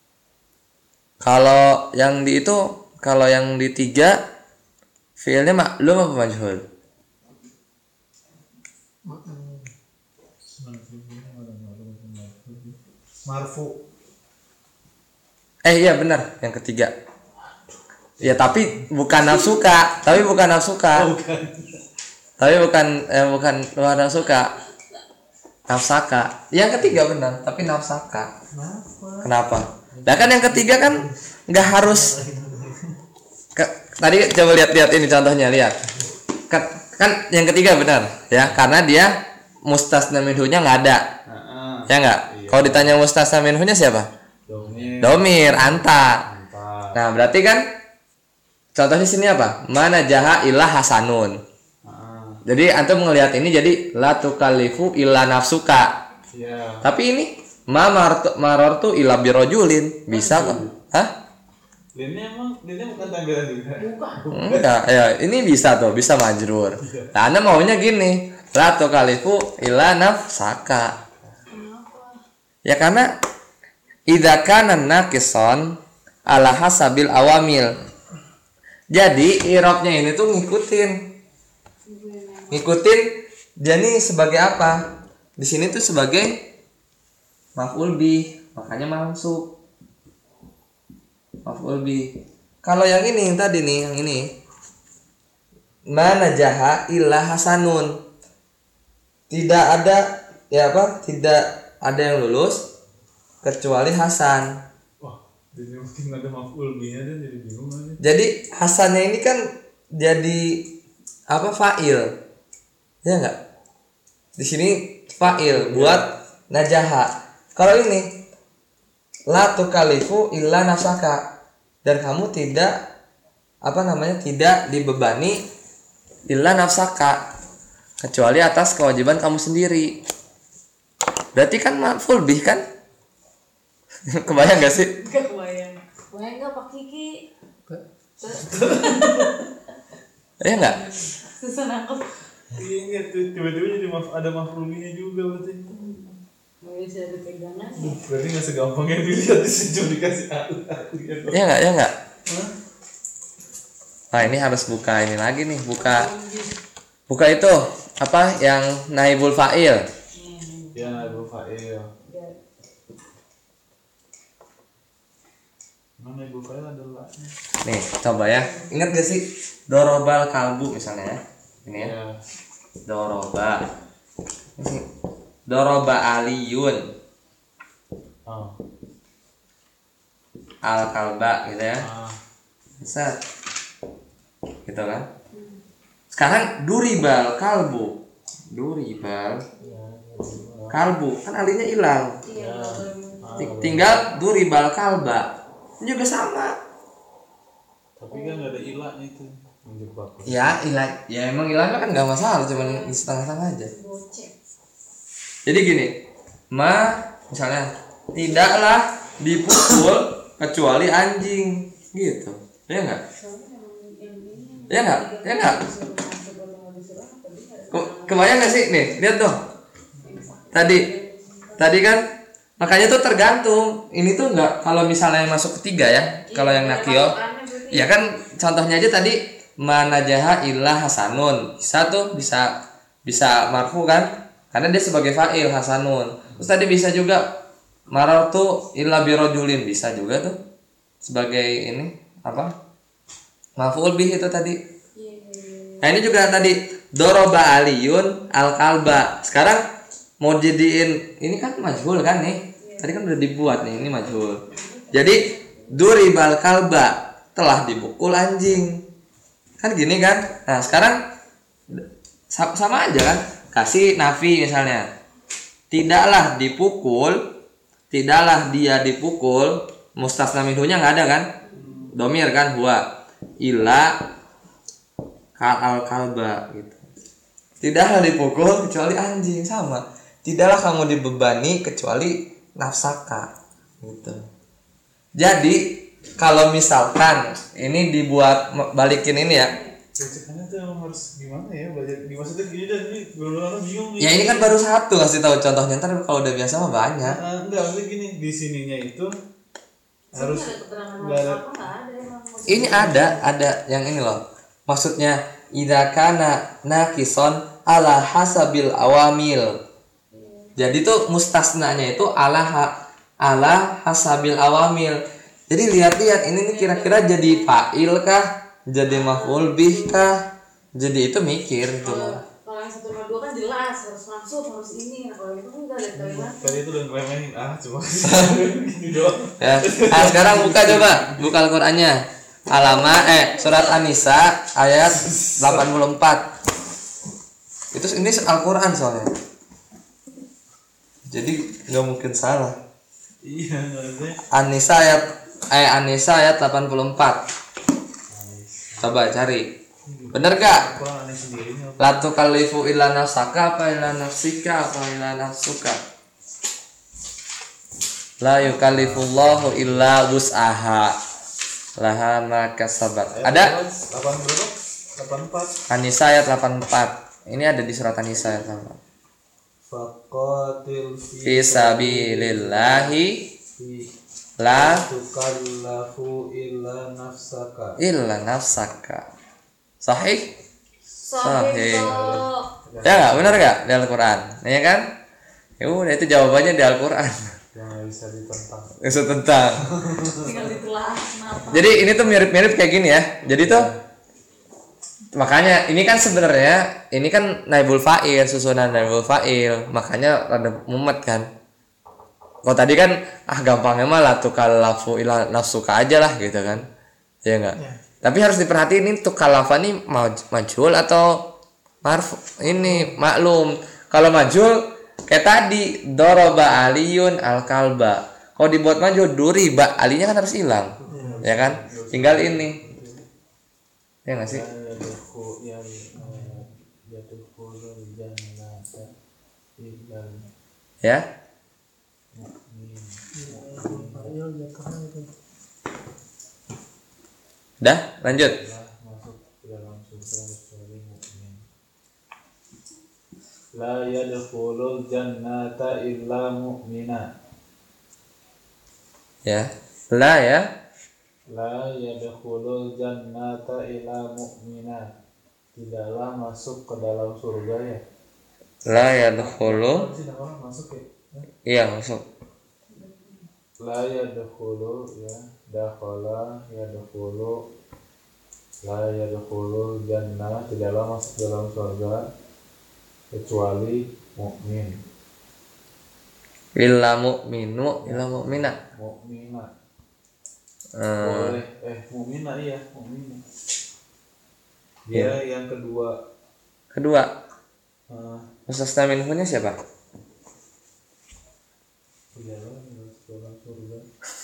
kalau yang di itu, kalau yang di tiga fiilnya maklum apa majhul? Marfu. Eh iya benar, yang ketiga. Ya tapi bukan nafsuka, tapi bukan nafsuka. Oh, bukan. Tapi bukan eh, bukan bukan nafsuka. Nafsaka. Yang ketiga benar, tapi nafsaka. Kenapa? Nah kan yang ketiga kan nggak harus. Ke, tadi coba lihat-lihat ini contohnya, lihat. Kan, kan yang ketiga benar, ya, karena dia mustasna minhunya nggak ada. Nah, Ya nggak? Iya. Kalau ditanya mustasna minhunya siapa? domir. Domir, anta. Empat. Nah, berarti kan contoh di sini apa? Mana jaha ilah hasanun. Ah, Jadi antum melihat ini jadi la tukallifu illa nafsuka. iya. Tapi ini ma martu marortu illa birojulin. Bisa kok? Hah? Linnya emang linnya bukan tampilan juga. bukan. Enggak, ya ini bisa tuh, bisa majrur. Nah, Anda maunya gini, la tukallifu illa nafsaka. Kenapa? Ya karena idza kana naqison ala hasabil awamil. Jadi irobnya ini tuh ngikutin ngikutin dia nih sebagai apa? Di sini tuh sebagai maf'ul bih, makanya mansub. Maf'ul bih. Kalau yang ini yang tadi nih, yang ini mana jaha illa hasanun. Tidak ada ya apa? Tidak ada yang lulus kecuali Hasan. Wah, jadi mungkin ada maf'ul bihnya dan jadi bingung aja. Jadi Hasannya ini kan jadi apa fa'il. Ya enggak? Di sini fa'il buat najaha. Kalau ini la tukalifu illa nafsaka, dan kamu tidak apa namanya? Tidak dibebani illa nafsaka kecuali atas kewajiban kamu sendiri. Berarti kan maf'ul bih kan? Kebayang gak sih? Gak kebayang. Kebayang gak Pak Kiki? Ya enggak? Susah nangkep. Iya enggak tuh, tiba-tiba jadi maf ada maf'ul bihnya juga berarti. Gak bisa ada pegangan. Berarti nggak segampang yang dilihat di sini dikasih alat gitu. Ya enggak? Ya enggak? Nah, ini harus buka ini lagi nih, buka buka itu apa yang naibul fa'il. Ya, ibu fa'il. Mana ibu fa'il adalah? Nih, coba ya. Ingat gak sih dorobal kalbu misalnya ya? Ini ya. Ya. Doroba. Ini Doroba aliyun Oh. al kalba gitu ya. Ah. Bisa. Gitu kan? Sekarang duribal kalbu. Duribal kalbu. Kan alinya hilang. Iya. Ting- Tinggal duribal kalba. Ini juga sama. Tapi kan nggak ada ilahnya itu menjebak. Ya, ilah. Ya emang ilahnya kan nggak masalah, cuman di setengah-setengah aja. Bocek. Jadi gini, ma misalnya tidaklah dipukul kecuali anjing, gitu. Ya enggak? Ya enggak? Ya enggak? Ke- Kebayang nggak sih? Nih, lihat dong. Tadi, tadi kan makanya tuh tergantung. Ini tuh enggak kalau misalnya yang masuk ketiga ya. Kalau yang nakio, ya kan contohnya aja tadi manajaha illah hasanun. Bisa tuh bisa bisa marfu kan? karena dia sebagai fa'il hasanun. Terus tadi bisa juga marartu illa birajulin, bisa juga tuh sebagai ini apa maf'ul bih itu tadi. Nah ini juga tadi doroba aliyun al kalba. Sekarang mau jadiin ini kan majhul kan nih. Tadi kan udah dibuat nih, ini majhul. Jadi duribal kalba, telah dipukul anjing. Kan gini kan? Nah, sekarang sama aja kan? Kasih nafi misalnya. Tidaklah dipukul, tidaklah dia dipukul, mustasna minhunya enggak ada kan? Domir kan huwa. Illa kal al kalba gitu. Tidaklah dipukul kecuali anjing, sama. Tidaklah kamu dibebani kecuali nafsaka gitu. Jadi kalau misalkan ini dibuat balikin ini ya. Bacakannya tuh emang harus gimana ya? Belajar maksudnya gini dan ini benar-benar bingung nih. Ya ini kan baru satu kasih tahu contohnya, ntar kalau udah biasa mah banyak. Nah, enggak, maksudnya gini, di sininya itu harus Harus ada keterangan nggak ada. apa nggak ada emang. Ini ada, ada yang ini loh. Maksudnya idza kana nakison ala hasabil awamil. Jadi tuh mustasnanya itu ala ha- ala hasabil awamil. Jadi lihat-lihat ini nih kira-kira jadi fa'il kah? Jadi maf'ul bih kah? Jadi itu mikir gitu Kalau loh. kalau yang satu sama dua kan jelas harus langsung harus ini. Nah, kalau itu kan enggak lihat kalimat. Tadi itu udah ngeremehin ah cuma gini doang. Ya. Nah, sekarang buka coba, buka Al-Qur'annya. Alama eh surat An-Nisa ayat delapan puluh empat. Itu ini Al-Qur'an soalnya. Jadi nggak mungkin salah. Iya, maksudnya An-Nisa ayat eh An-Nisa ayat delapan puluh empat. Coba cari. Bener gak? kurang aneh sendirinya. La tukallifu illa nafsaka apa illa nafsika apa illa nafsuka. La yukallifullahu illa wus'aha. Laha ma kasabat. Ada delapan berapa? delapan puluh empat. An-Nisa ayat delapan puluh empat. Ini ada di surat An-Nisa ayat delapan puluh empat. Faqatil Fi sabilillahi fi la tukallafu illa nafsaka. illa nafsaka. Sahih? Sahih. Ya nggak, benar nggak di Al-Quran? Ya kan? Ya udah itu jawabannya di Al-Quran. Yang nggak bisa ditentang. Itu tentang. Tinggal ditelah kenapa. Jadi ini tuh mirip-mirip kayak gini ya. Jadi tuh makanya ini kan sebenarnya ini kan naibul fa'il, susunan naibul fa'il, makanya rada mumet kan. Kalau tadi kan ah gampangnya mah la tukallafu ila nafsuka aja lah gitu kan. Ya enggak? Ya. Tapi harus diperhatiin ini tukallafa nih maj- majhul atau marfu ini maklum. Kalau majhul kayak tadi doroba aliyun al kalba. Kalau dibuat majhul duriba alinya kan harus hilang. Ya kan? Tinggal ini. Ya enggak sih? Yadukhu yang yadukhu jannata illa Ya. Fa'il jatuhnya itu. Udah, lanjut. masuk ke dalam surga kecuali mukmin. La yadkhulul jannata illa mu'mina. Ya. La ya. La yadkhulul jannata illa mu'mina. Tidaklah masuk ke dalam surga ya. La yadkhulu. Tidak orang masuk ya. Iya, masuk. La yadkhulu ya. Dakhala yadkhulu. La yadkhulul jannah, tidaklah masuk dalam surga kecuali mukmin. Illa mu'minu, illa mu'mina. Mukminah. Hmm. Boleh eh mukminah iya, mukminah. Dia yang kedua. Kedua, Uh, mustasna minhunya siapa? tidaklah masuk dalam surga.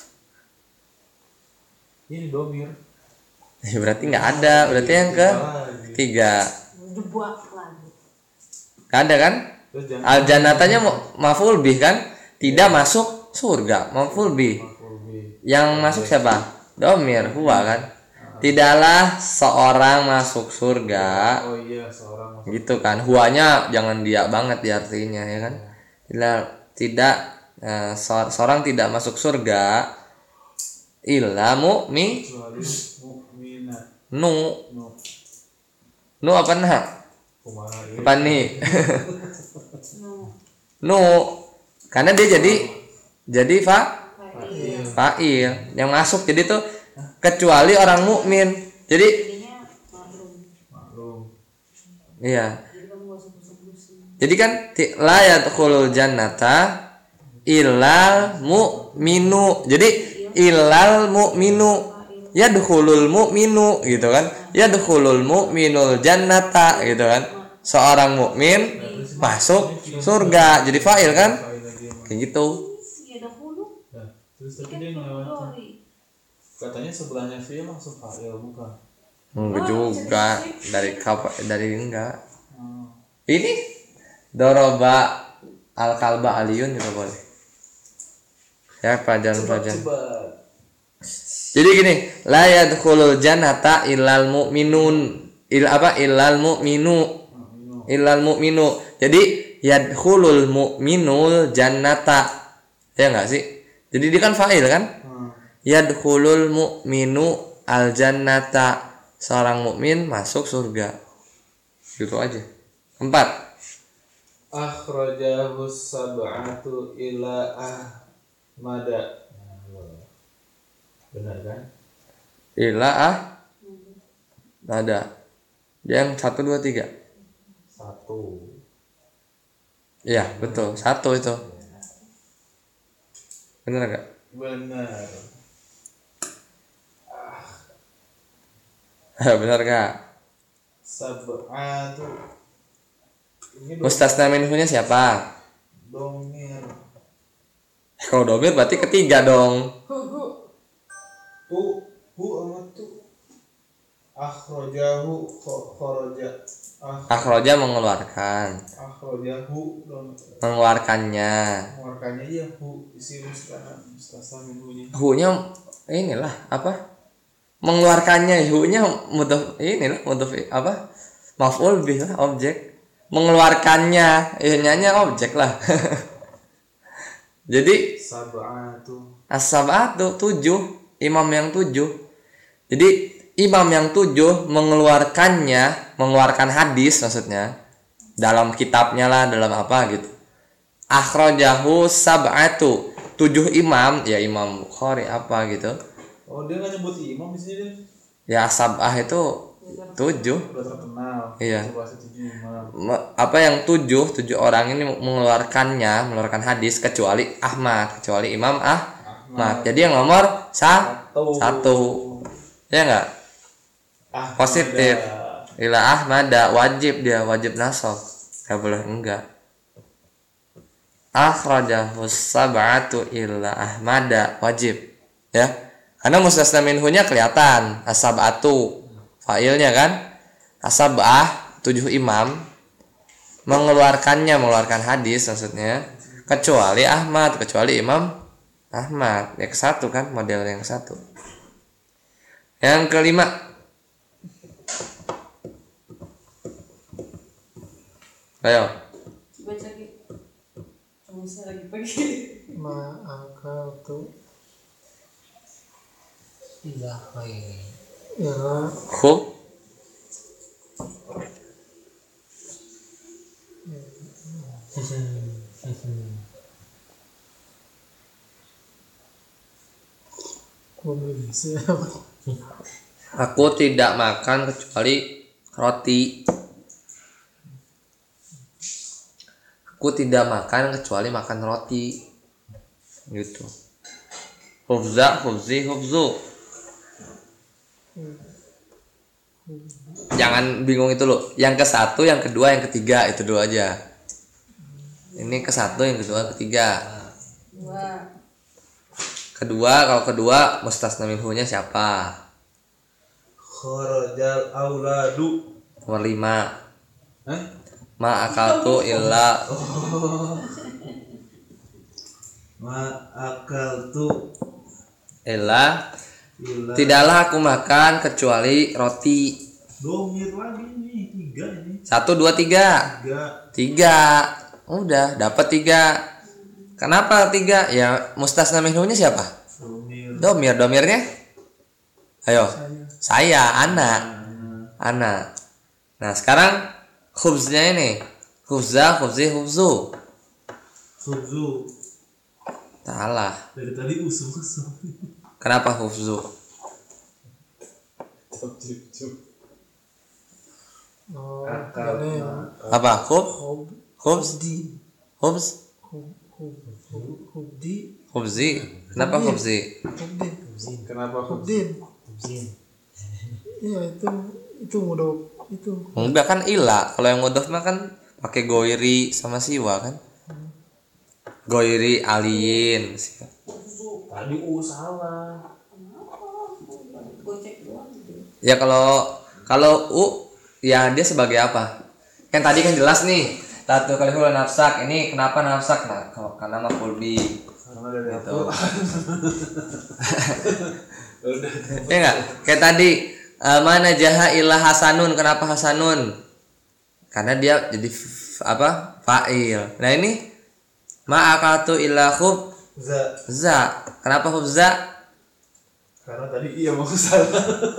Ini domir. Ya, berarti nggak ada. Berarti yang ke tiga. Jebak lagi. Nggak ada kan? Terus jangan Al jannatanya mu- maf'ul bih kan? Tidak masuk surga, maf'ul bih. Maf'ul Yang masuk siapa? Domir, huwa kan? Tidaklah seorang masuk surga. Oh iya, seorang masuk. Gitu kan, huanya jangan dia banget di artinya ya kan. Tidak tidak eh, so- seorang tidak masuk surga illa mu'mi Kecuali mukminah. nu No. nu apa nah Kumaha ieu? apa nih No. Nu karena dia jadi jadi fa Iya. fa'il yang masuk, jadi tuh kecuali orang mukmin. Jadi Jadinya maklum. Maklum. iya. Jadi kamu gak usah pusing-pusing. Jadi kan ti- la yadkhulul jannata illal mu'minu. Jadi illal mu'minu. Yadkhulul mu'minu gitu kan. Yadkhulul mu'minul jannata gitu kan. Seorang mukmin masuk surga. Jadi fa'il kan? Fa'il lagi emang. Kayak gitu. Iya dah hulu. Nah, terus tapi Kan dia ngelewatin. Dori. Katanya sebelahnya fi'il langsung fa'il bukan. Enggak juga dari kapa dari enggak. Hmm. Ini doroba al kalba aliyun juga boleh. Ya pelajaran-pelajaran. Coba. Jadi gini, la yadkhulul jannata illal mu'minun. Il apa? Illal mu'minu. Illal mu'minu. Jadi yadkhulul mu'minul jannata. Ya enggak sih? Jadi dia kan fa'il kan? Hmm. Yadkhulul mu'minu al jannata. Seorang mukmin masuk surga. Gitu aja. Empat. Akhrajahu sab'atu ila ahmada. Benar kan? Ila ah. Ada. Yang satu dua tiga. Satu. Iya betul. Satu itu. Bener gak? Benar. Bener gak? Sab'atu. Ini do- Mustasna minhunya siapa? domir. Kalau domir berarti ketiga dong. Hu hu amat tu. Akhrajahu kho- kharaja. Ah, Akhroja mengeluarkan. akhrajahu dom. Mengeluarkannya. Mengeluarkannya ya hu isi mustasna mustasna minhunya. Hu-nya inilah apa? Mengeluarkannya hu-nya mudhaf inilah mudhaf apa? Maf'ul bih lah, objek. Mengeluarkannya, nya objek lah. Jadi Sab'atu. as-sab'atu tujuh, imam yang tujuh. Jadi imam yang tujuh mengeluarkannya, mengeluarkan hadis maksudnya dalam kitabnya lah, dalam apa gitu. Akhrajahu sab'atu, tujuh imam, ya Imam Bukhari apa gitu. Oh, dia nggak nyebut imam di sini deh. Ya sab'ah itu tujuh. Udah terkenal. Iya. Coba tujuh imam. Me- apa yang tujuh tujuh orang ini mengeluarkannya, mengeluarkan hadis kecuali Ahmad, kecuali Imam Ahmad. Jadi yang nomor sa Satu. satu, ya enggak? Ah, Positif. ada. Ila Ahmad wajib, dia wajib nasab. Enggak boleh enggak. Akhrajahu sab'atu illa Ahmad wajib. Ya. Karena mustasna minhunya kelihatan, as-sab'atu fa'ilnya kan? As-sab'ah tujuh imam mengeluarkannya, mengeluarkan hadis maksudnya, kecuali Ahmad, kecuali Imam Ahmad. Yang satu kan, model yang satu. Yang kelima, ayo. Baca lagi. Kamu saya lagi pergi. Ma'akal tu Iya, ini. ila Khub kumil siapa? Aku tidak makan kecuali roti. Aku tidak makan kecuali makan roti. Gitu. Hufza, hufzi, hufzu. Jangan bingung itu loh. Yang ke satu, yang kedua, yang ketiga itu dulu aja. Ini ke satu, yang kedua, ketiga. Dua. Kedua, kalau kedua mustasna minhunya siapa? Kharajal auladu. Nomor lima. Hah? Ma akaltu illa Ma akaltu illa illa. tidaklah aku makan kecuali roti. Domir lagi nih, tiga ini. Satu, dua, tiga. Tiga. Tiga. Udah, dapat tiga. Kenapa tiga? Ya mustasna minhunya siapa? Domir. Domir, domirnya? Ayo. Saya, anak. Anak. Nah, sekarang khubznya ini. Hufza, hufzi, hufzu. Hufzu. Salah. Dari tadi usul usul. Kenapa hufzu? Cuk cuk cuk. Oh, Akal. ini Apa? Hub? hub Hubz? hubdi Hubz? hub hub hub hubdi Hubzi. Kenapa hubzi? hubdin Kenapa hufzu? hubdin. Hubzin. Iya itu itu mudah itu. Enggak kan ila. Kalau yang mudhof mah kan pakai goiri sama siwa kan? Goiri aliin. Tadi u salah. Gocek doang gitu. Ya kalau kalau u ya dia sebagai apa? Kan tadi kan jelas nih. Tatu kali hula nafsak. Ini kenapa nafsak? Nah, kalau- karena maf'ul bi. Karena dari Gitu. aku. Udah. Ya enggak? Kayak tadi eh, mana jaha illa hasanun. Kenapa hasanun? Karena dia jadi f- apa? Fa'il. Nah ini ma'akatu illa khub Za. za. Kenapa hubza? Karena tadi iya mau salah.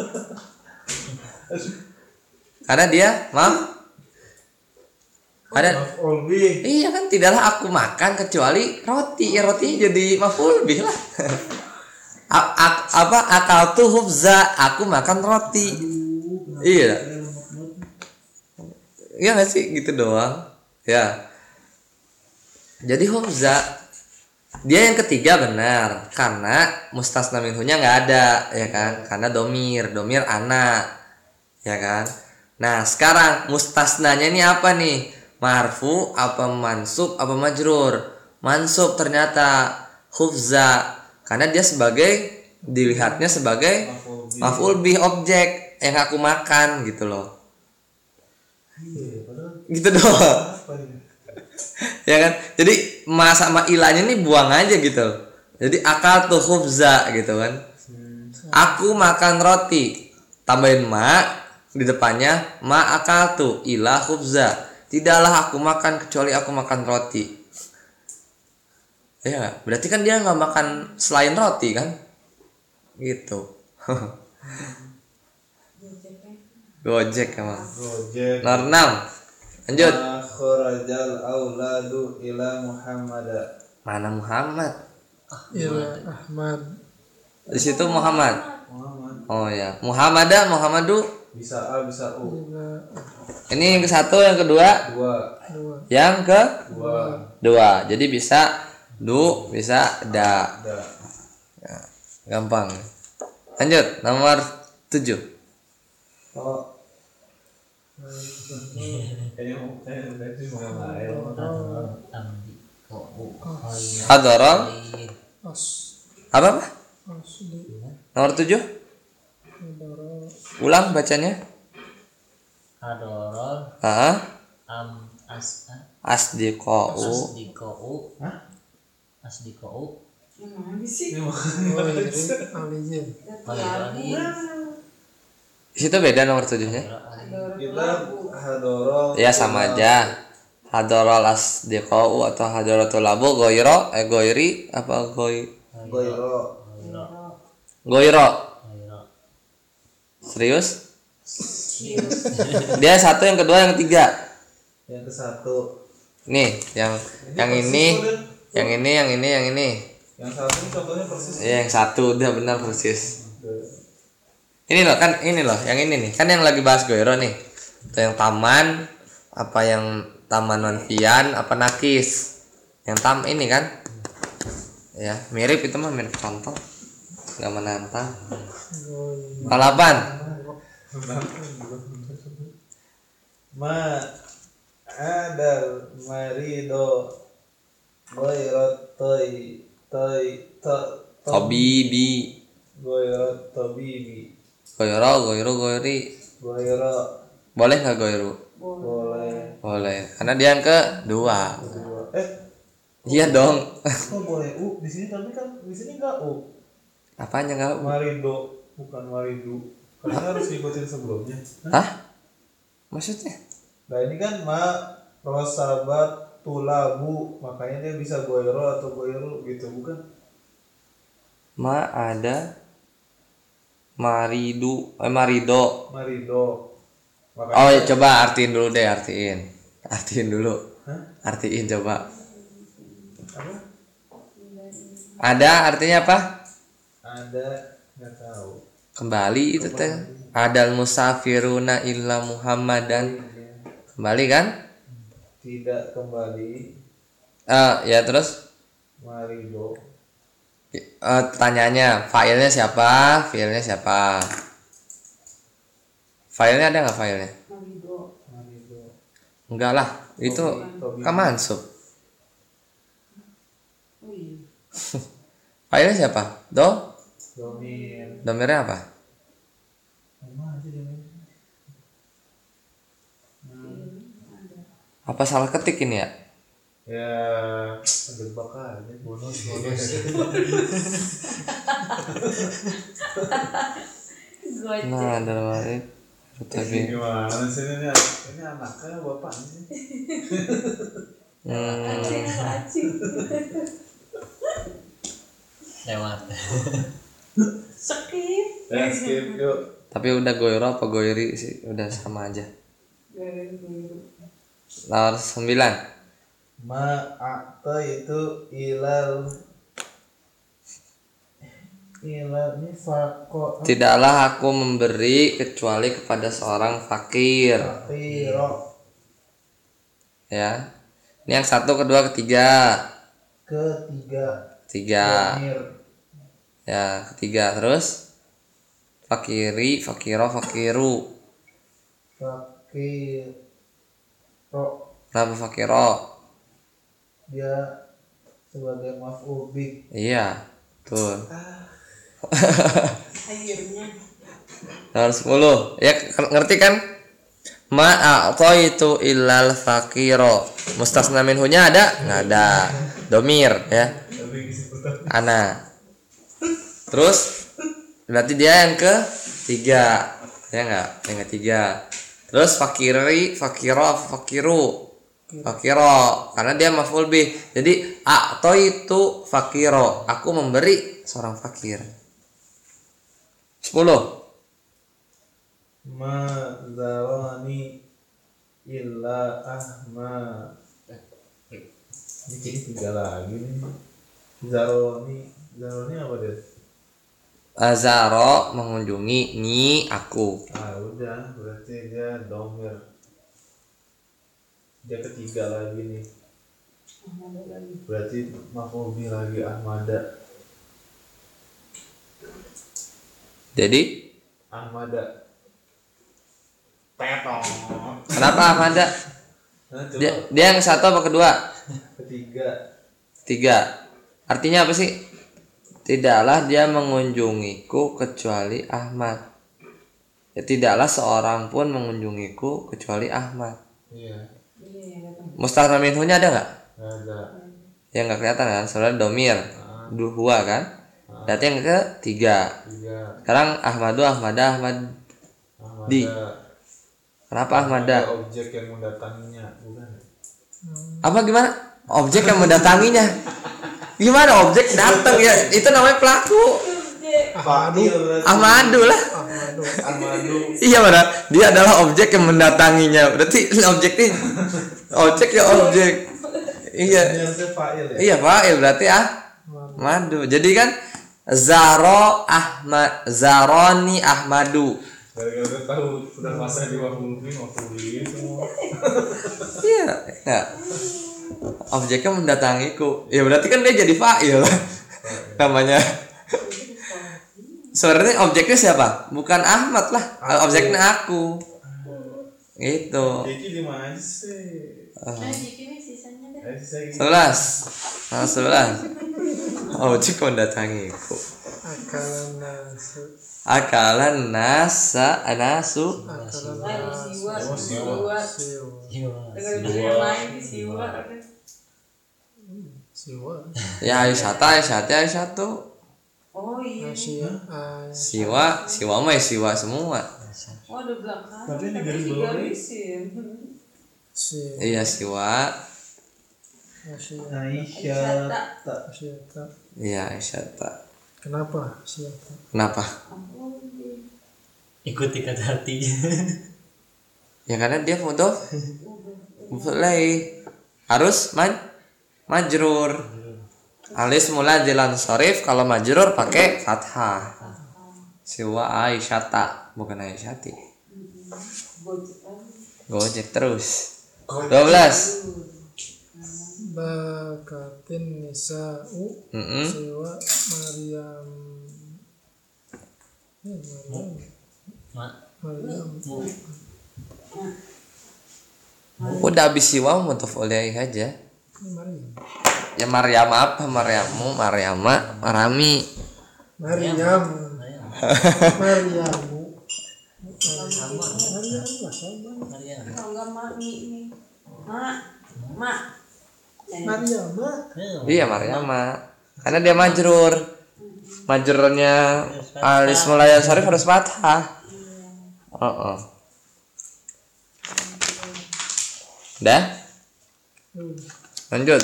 Karena dia maaf. Ada Maf'ul bih. iya kan tidaklah aku makan kecuali roti. Ya roti jadi maf'ul bih lah. A- a- apa akal tuh hubza, aku makan roti. Iya. Iya nggak sih gitu doang. Ya. Jadi hubza dia yang ketiga benar karena mustasna minhunya nggak ada ya kan, karena domir domir anak ya kan. Nah sekarang mustasnanya ini apa nih, marfu apa mansub apa majrur? Mansub ternyata hufza karena dia sebagai dilihatnya sebagai maf'ul bih objek yang aku makan gitu loh. Gitu doang. Ya kan, jadi ma sama ilanya nih buang aja gitu. Jadi akal tuh khubza gitu kan. Aku makan roti, tambahin ma di depannya ma akal tuh ilah khubza. Tidaklah aku makan kecuali aku makan roti. Ya nggak? Berarti kan dia nggak makan selain roti kan? Gitu. Gojek emang. Gojek. Nomor enam. Lanjut. Akhrajal auladu ila Muhammada. Mana Muhammad? Ila Ahmad. Di situ Muhammad. Muhammad. Oh ya, Muhammadah, Muhammadu. Bisa A bisa U. Ila Ini yang ke satu, yang kedua, Dua. dua yang ke Dua. dua. Jadi bisa du, bisa da. Da. Ya, gampang. Lanjut, nomor tujuh. Oh. Kayaknya mau kayaknya tadi mau ngapain? Amdi kok u khair. Hadorol. as Apa apa? asli Nomor tujuh. Hadara Ulang bacanya. Hadorol Ah, am asa asdiqau. asdiqau. Hah? Asdiqau. Gimana sih? Ini mau oh ini aliyin Khairali. Di situ beda nomor tujuhnya. kita hadoro. Ya sama aja. Hadorol asdiqau atau hadoratul labu goiro eh goiri apa goi Goiro. goiro. Khaira. Serius? Dia satu, yang kedua, yang ketiga. Yang ke satu. Nih, yang yang ini, yang ini, yang ini, yang ini. Yang satu ini contohnya persis. Ya, yang satu udah benar persis. Ini loh kan, ini loh, yang ini nih. Kan yang lagi bahas goiro nih. Itu yang taman, apa yang taman wanfian, apa nakis. Yang tam ini kan. Ya, mirip itu mah mirip contoh. Gak menantang. Balapan. Ma ada marido goirot toy toy to Tobibi. goirot tobibi Goiro, goiro, goiri. goiro Boleh nggak goiro? boleh. Boleh. Karena dia yang kedua. Dua. Eh, Iya dong. kok boleh U di sini tapi kan di sini enggak U. Apanya nggak? Marido bukan maridu. Karena harus ngikutin sebelumnya. Hah? Maksudnya? Nah ini kan ma rosabat tulabu makanya dia bisa goiro atau goiro gitu bukan? Ma ada maridu, eh marido. Marido. Oh ya, coba artiin dulu deh, artiin. Artiin dulu. Artiin coba. Apa? Ada artinya apa? Ada, nggak tahu. Kembali itu teh. Adal musafiruna illa Muhammadan. Kembali kan? Tidak kembali. Eh ya terus Marido. eh tanyanya filenya siapa? Filenya siapa? Filenya ada nggak filenya? Marido. Marido. Enggak lah, itu kan mansub. Oh iya. Filenya siapa? Do? Domir. Domirnya apa? Mana aja domir? Apa salah ketik ini ya? Ya, jebak aja. Bonus, bonus. Gocek. Nah, dalam hal ini tapi Gimana sih ini? Ini anaknya bapaknya sih. hmm, Acing atau acing? Lewat. Skip. Ya, skip yuk. tapi udah goiro apa goiri sih udah sama aja. Garu-garu. Nomor sembilan. Ma'ata itu ilal ilal ini fako Tidaklah aku memberi kecuali kepada seorang fakir. Fakiro Ya. Ini yang satu, kedua, ketiga. ketiga Tiga. domir Ya, ketiga terus fakiri, fakiro, fakiru. fakiro Kenapa fakiro? dia sebagai maf'ul bih. Iya, betul. Akhirnya. Nomor sepuluh. Ya ngerti kan? Ma'ataitu illal fakiro. Mustasna minhunya ada? Nggak ada. Domir ya. Ana. Terus berarti dia yang ketiga. Ya enggak? Yang ketiga. Terus fakiri, fakiro, fakiru. Fakiro karena dia maf'ul bih. Jadi a'taitu fakiro. Aku memberi seorang fakir. sepuluh. Ma zarani illa ahmad. Ini jadi tiga lagi nih. Zaroni, Zaroni apa dia? Azaro mengunjungi ni aku. Ah udah, berarti dia domir. Dia ketiga lagi nih. Berarti maf'ul bih lagi Ahmada. Jadi Ahmada. Tetong. kenapa Ahmada? Nah, coba Dia, dia yang satu apa kedua? ketiga. Tiga. Artinya apa sih? Tidaklah dia mengunjungiku kecuali Ahmad. Ya, tidaklah seorang pun mengunjungiku kecuali Ahmad. Iya. Mustahna minhunya ada nggak? Ada. Ya nggak kelihatan kan? Soalnya domir. Dua kan? Berarti yang ketiga. Tiga. Sekarang Ahmadu, Ahmada, Ahmad. Ahmada. Di. Kenapa Ahmada? Ada objek yang mendatanginya, bukan? Apa gimana? Objek yang mendatanginya. Gimana objek datang ya? Itu namanya pelaku. Fadil berarti. Ahmadu lah. Ahmadu. Ahmadu. Iya benar. Dia adalah objek yang mendatanginya. Berarti objek ini objek ya objek. Iya. Ini harusnya fa'il ya. Iya fa'il berarti ah madu. Jadi kan Zaro Ahmad Zaroni Ahmadu. Gara-gara gue tahu udah masa di maf'ul bih, maf'ul bih semua. Iya, enggak. Objeknya mendatangiku. Ya berarti kan dia jadi fa'il. Namanya. Sebenarnya objeknya siapa? Bukan Ahmad lah. Objeknya aku. Gitu. Jadi di mana sih? Nah, jadi sisanya deh. Ayo saya gini. Sebelas. Nah, sebelas. Objek mendatangiku. Akalan nasu. Akalan nasa anasu. Akalan Lain nasu. siwa, Oh, siwa. Siwa. Dengan yang lain di siwa. Siwa. Ya Aisyata, Aisyata, Aisyatu. Oh iya. Asia. As. Siwa, siwa mah ya siwa semua. Oh ada belakang. Tapi ini garis bawah nih. digarisin. Si. Iya siwa. Asia. Aisyah tak. Asia. Tak. Iya Aisyata. Kenapa? Siapa? Kenapa? Ikuti kata hati. Ya karena dia foto mulai harus maj majrur. Alis mula jalan sorif kalau majrur pakai fathah. Siwa Aisyata bukan Aisyati. Gojek terus. dua belas. Bakatin nisa'u Mm-mm. siwa Maryam. Eh, Maryam. Ma, Maryam. Udah habis siwa mutaf olaih aja. Ini Maryam. Ya Maryam apa? Maryamu, Maryama, Marami. Maryam. Maryam. Maryamu. Sama. Maryam lah sama. Maryam. Kalau enggak mak mi mi. Mak. Mak. Maryam mah. Iya Maryama. Karena dia majrur. Majrurnya alis mulai sorif harus fathah. Oh, oh. Dah? Hmm. Lanjut.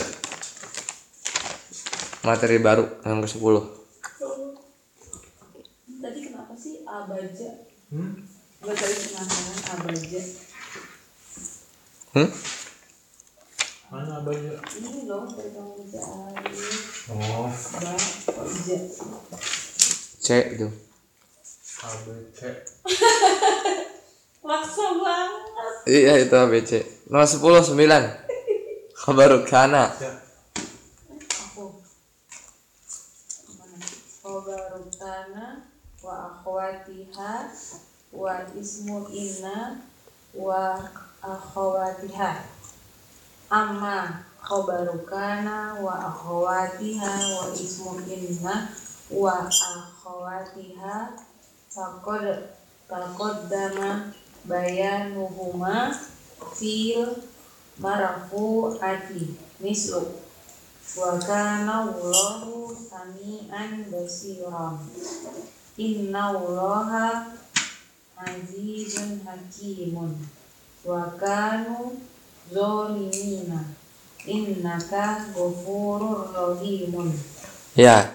Materi baru yang ke sepuluh. Tadi kenapa sih abaja? Hmm? Gak tadi penasaran abaja. Hmm? Mana abahnya? Ini dong dari kamu baca alif Oh, ba ja. C itu. A B C. Maksa banget. Iya itu A B C. Nomor sepuluh sembilan. Khabaru kana. Ya. Aku. Mana? Khobarutana wa akhwatiha wa ismu inna wa akhwatiha. Amma khobarukana wa akhwatiha wa ismu inna wa akhwatiha faqad taqaddama bayanuhuma fil marfu'ati mislu wa kana Allahu sami'an basiran inna Allaha azizun hakimun wa kanu zolimina innaka ghafurur rahimun. Ya.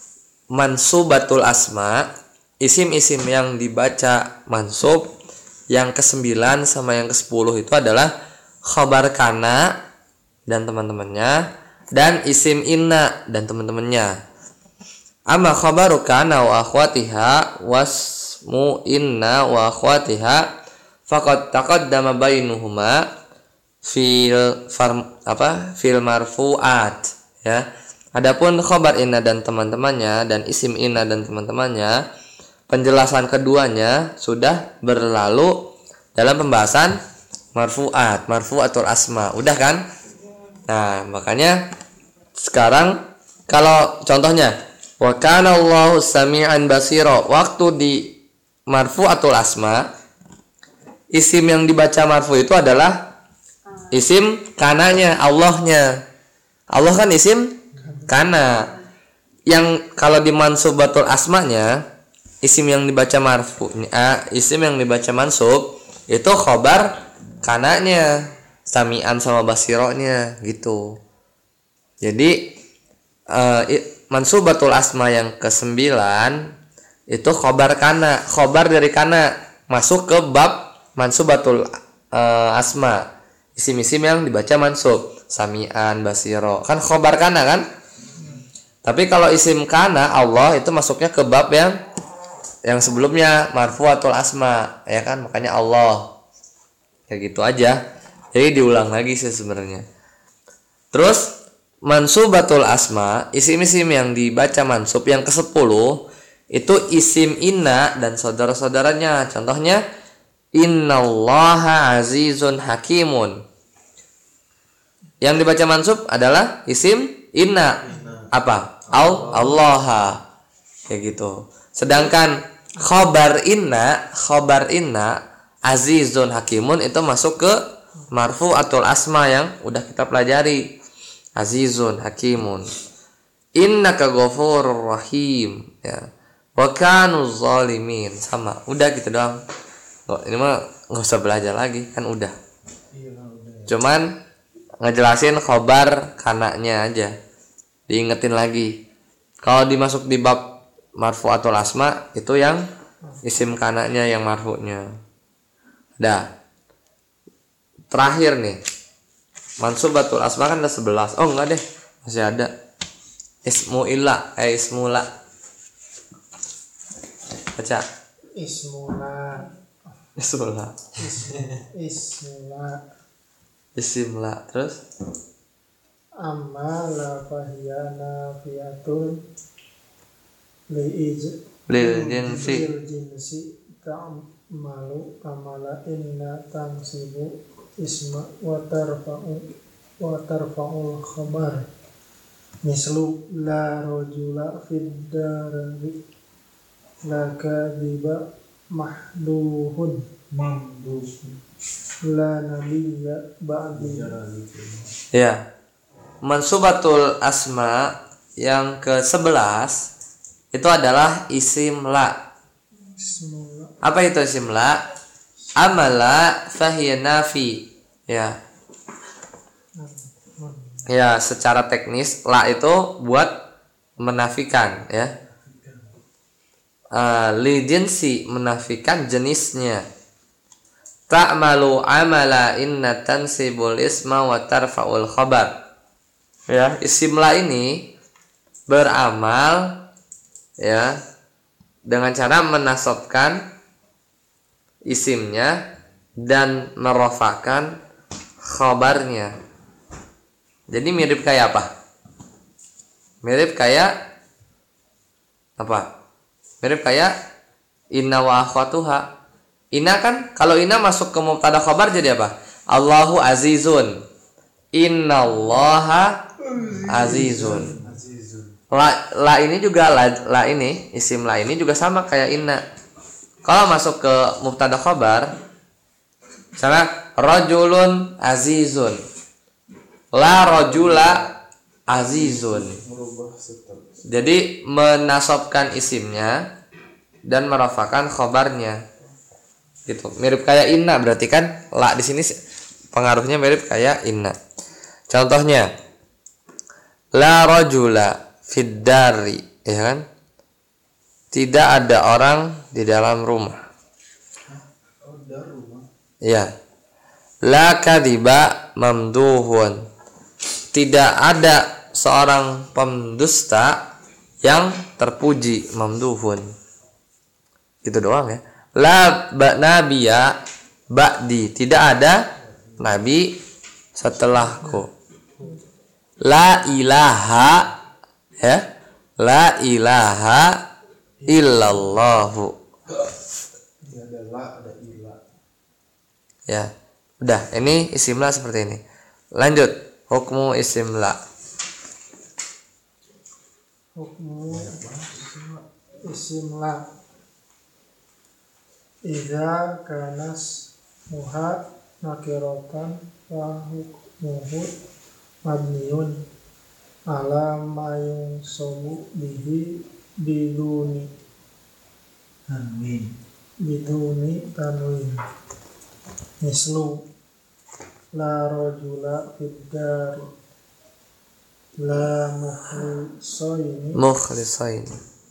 Mansubatul asma, isim-isim yang dibaca mansub yang kesembilan sama yang kesepuluh itu adalah khabar kana dan teman-temannya dan isim inna dan teman-temannya. Amma khabaru kana wa akhwatiha wasmu inna wa akhwatiha faqad taqaddama bainuhuma fil farm, apa fil marfu'at ya. Adapun khabar inna dan teman-temannya dan isim inna dan teman-temannya, penjelasan keduanya sudah berlalu dalam pembahasan marfu'at, marfu'atul asma. Udah kan? Nah, makanya sekarang kalau contohnya wa kana Allahu sami'an basira, waktu di marfu'atul asma isim yang dibaca marfu itu adalah isim kananya, Allahnya. Allah kan isim kana. Yang kalau di mansubatul asmanya, isim yang dibaca marfu, eh, isim yang dibaca mansub itu khobar kananya, sami'an sama basironya gitu. Jadi eh, mansubatul asma yang kesembilan itu khobar kana, khobar dari kana masuk ke bab mansubatul eh, asma. Isim-isim yang dibaca mansub, sami'an, basiro, kan khobar kana kan? Tapi kalau isim kana Allah itu masuknya ke bab yang yang sebelumnya marfu'atul asma, ya kan? Makanya Allah. Ya gitu aja. Jadi diulang lagi sih sebenarnya. Terus mansubatul asma, isim-isim yang dibaca mansub yang kesepuluh itu isim inna dan saudara-saudaranya. Contohnya innallaha azizun hakimun. Yang dibaca mansub adalah isim inna. Apa? Al Allaha. Kayak gitu. Sedangkan khobar inna, khobar inna azizun hakimun itu masuk ke marfu'atul asma yang udah kita pelajari. Azizun hakimun. Innaka ghafurur rahim, ya. Wa kanu zalimin, sama. Udah gitu doang. Oh, ini mah nggak usah belajar lagi, kan udah. Cuman ngejelasin khobar kananya aja, diingetin lagi. Kalau dimasuk di bab marfu'atul asma itu yang isim kananya yang marfu'nya. Dah. Terakhir nih, Mansubatul asma kan ada sebelas. Oh enggak deh, masih ada. Ismu illa, eh ismu la. Baca. Ismula. Ismu la. Ismula. Isim la. Terus Amma la fahiyana fiatun liij lil jinsi. lil jinsi ta'malu amala inna tansibu isma wa tarfa'u wa tarfa'ul khabar mislu la rajula fid dari la kadiba mahduhun la nabiyya ba'di. Ya. Mansubatul asma yang ke sebelas itu adalah isim la. Bismillah. Apa itu isim la? Amala fahiya nafi. Ya. Ya, secara teknis la itu buat menafikan ya. Uh, li jinsi menafikan jenisnya. Ta'malu amala inna tansibul isma wa tarfa'ul khabar. Ya, isim la ini beramal ya dengan cara menasobkan isimnya dan merofakan khabarnya. Jadi mirip kayak apa? Mirip kayak apa? Mirip kayak inna wa akhwatuha. Inna kan kalau inna masuk ke mubtada khabar jadi apa? Allahu azizun. Innallaha azizun. La, la ini juga la, la ini isim la ini juga sama kayak inna. Kalau masuk ke mubtada khabar, misalnya rajulun azizun, la rajula azizun. Jadi menasobkan isimnya dan merafakan khabarnya. Gitu. Mirip kayak inna berarti kan la di sini pengaruhnya mirip kayak inna. Contohnya la rajula fid dari, ya kan? Tidak ada orang di dalam rumah. Ya. La kadiba mamduhun. Tidak ada seorang pendusta yang terpuji, mamduhun. Gitu doang ya. La ba nabiya ba'di. Tidak ada nabi setelahku. La ilaha ya. La ilaha illallahu. Ada la, ada ila. Ya. Udah, ini isim la seperti ini. Lanjut, hukmu isim la. Hukmu isim la idza kanas muha nakiratan wa hukmuhu mabniun ala ma yunsabu bihi biduni Tanwin. biduni tanwin mislu la rajula fid dari la mukhlisaini Mukhlisain.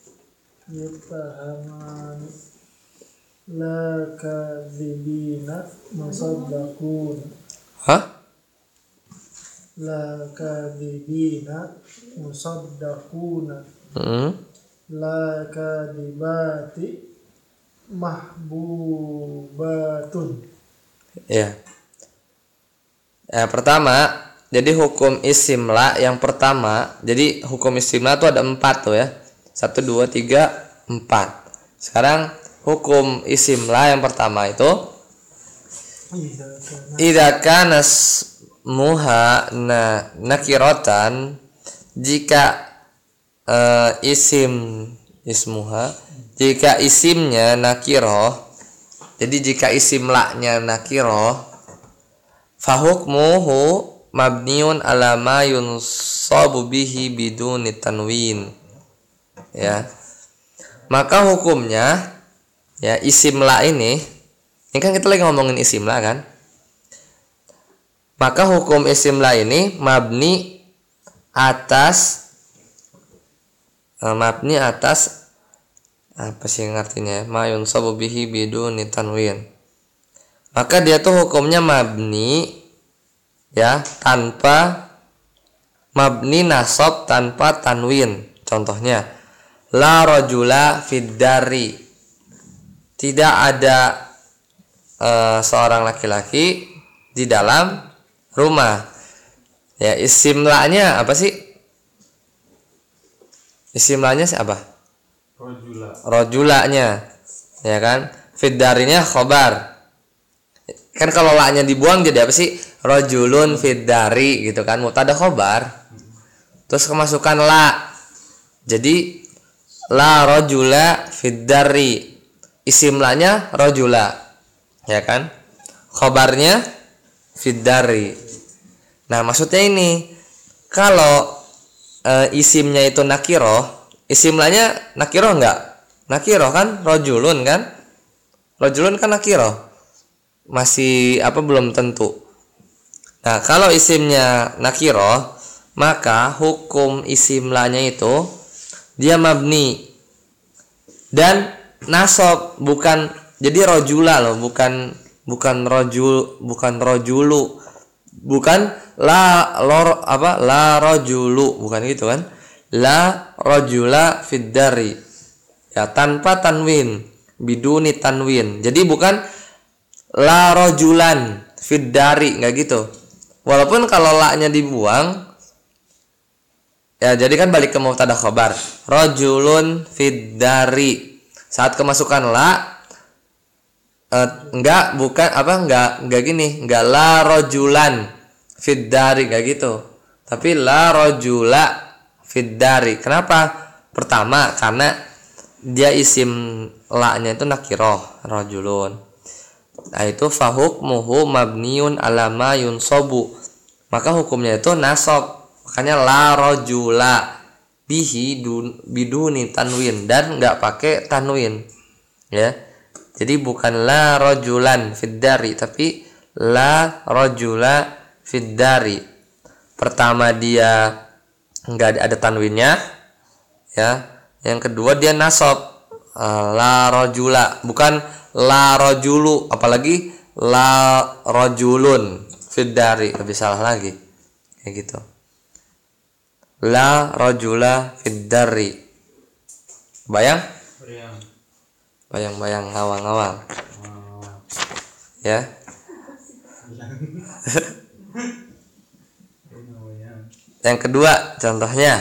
yatahamani la kadzibina musaddaqun Hah? la kadzibina musaddaquna Hmm. la kadibati mahbubatun. Ya. Ya, pertama, jadi hukum isim la yang pertama, jadi hukum isim la itu ada empat tuh ya. Satu, dua, tiga, empat. Sekarang hukum isim la yang pertama itu idza kana muha na nakiratan, jika uh, isim ismuha, jika isimnya nakiroh, jadi jika isim la-nya nakiroh, fahukmuhu mabniun ala ma yunsabu bihi biduni tanwin. Ya. Maka hukumnya ya isim la ini, ini kan kita lagi ngomongin isim la kan? Maka hukum isim la ini mabni atas uh, mabni atas apa sih artinya? Ma yunsabu bihi biduni tanwin. Maka dia tuh hukumnya mabni ya, tanpa mabni nasab tanpa tanwin. Contohnya la rajula fid dari, tidak ada uh, seorang laki-laki di dalam rumah. Ya, isim la-nya apa sih? Isim la-nya apa? Rojula. Rojulanya, ya kan? Fid darinya khobar. Kan kalau la-nya dibuang jadi apa sih? Rojulun fid dari gitu kan, mubtada khobar. Terus kemasukan la. Jadi la rojula fid dari. Isim la-nya rojula. Ya kan? Khobarnya fid dari. Nah, maksudnya ini kalau e, isimnya itu nakiroh, isim la-nya nakiroh enggak? Nakiroh kan? Rojulun kan? Rojulun kan nakiroh. Masih apa belum tentu. Nah, kalau isimnya nakiroh, maka hukum isim la-nya itu dia mabni dan nasab, bukan jadi rojula loh, bukan bukan rojul, bukan rojulu, bukan la lor apa la rojulu, bukan gitu kan? La rojula fid dari, ya, tanpa tanwin, biduni tanwin. Jadi bukan la rojulan fid dari, nggak gitu. Walaupun kalau la-nya dibuang, ya jadi kan balik ke mubtada khobar, rojulun fid dari. Saat kemasukan la, eh, enggak, bukan apa enggak enggak gini, enggak la rojulan fid dari, nggak gitu. Tapi la rojula fid dari. Kenapa? Pertama, karena dia isim la-nya itu nakiroh, rojulun. Nah, itu fahukmuhu mabniun alama yunsobu, maka hukumnya itu nasab. Makanya la rojula bihi dun, biduni tanwin, dan nggak pakai tanwin, ya. Jadi bukan la rojulan fid dari, tapi la rojula fid dari. Pertama dia nggak ada tanwinnya, ya. Yang kedua dia nasab, la rojula, bukan la rojulu, apalagi la rojulun fid dari, lebih salah lagi kayak gitu. La rojula fid dari. Bayang? Bayang-bayang, ngawang-ngawang. Ya. Yang kedua contohnya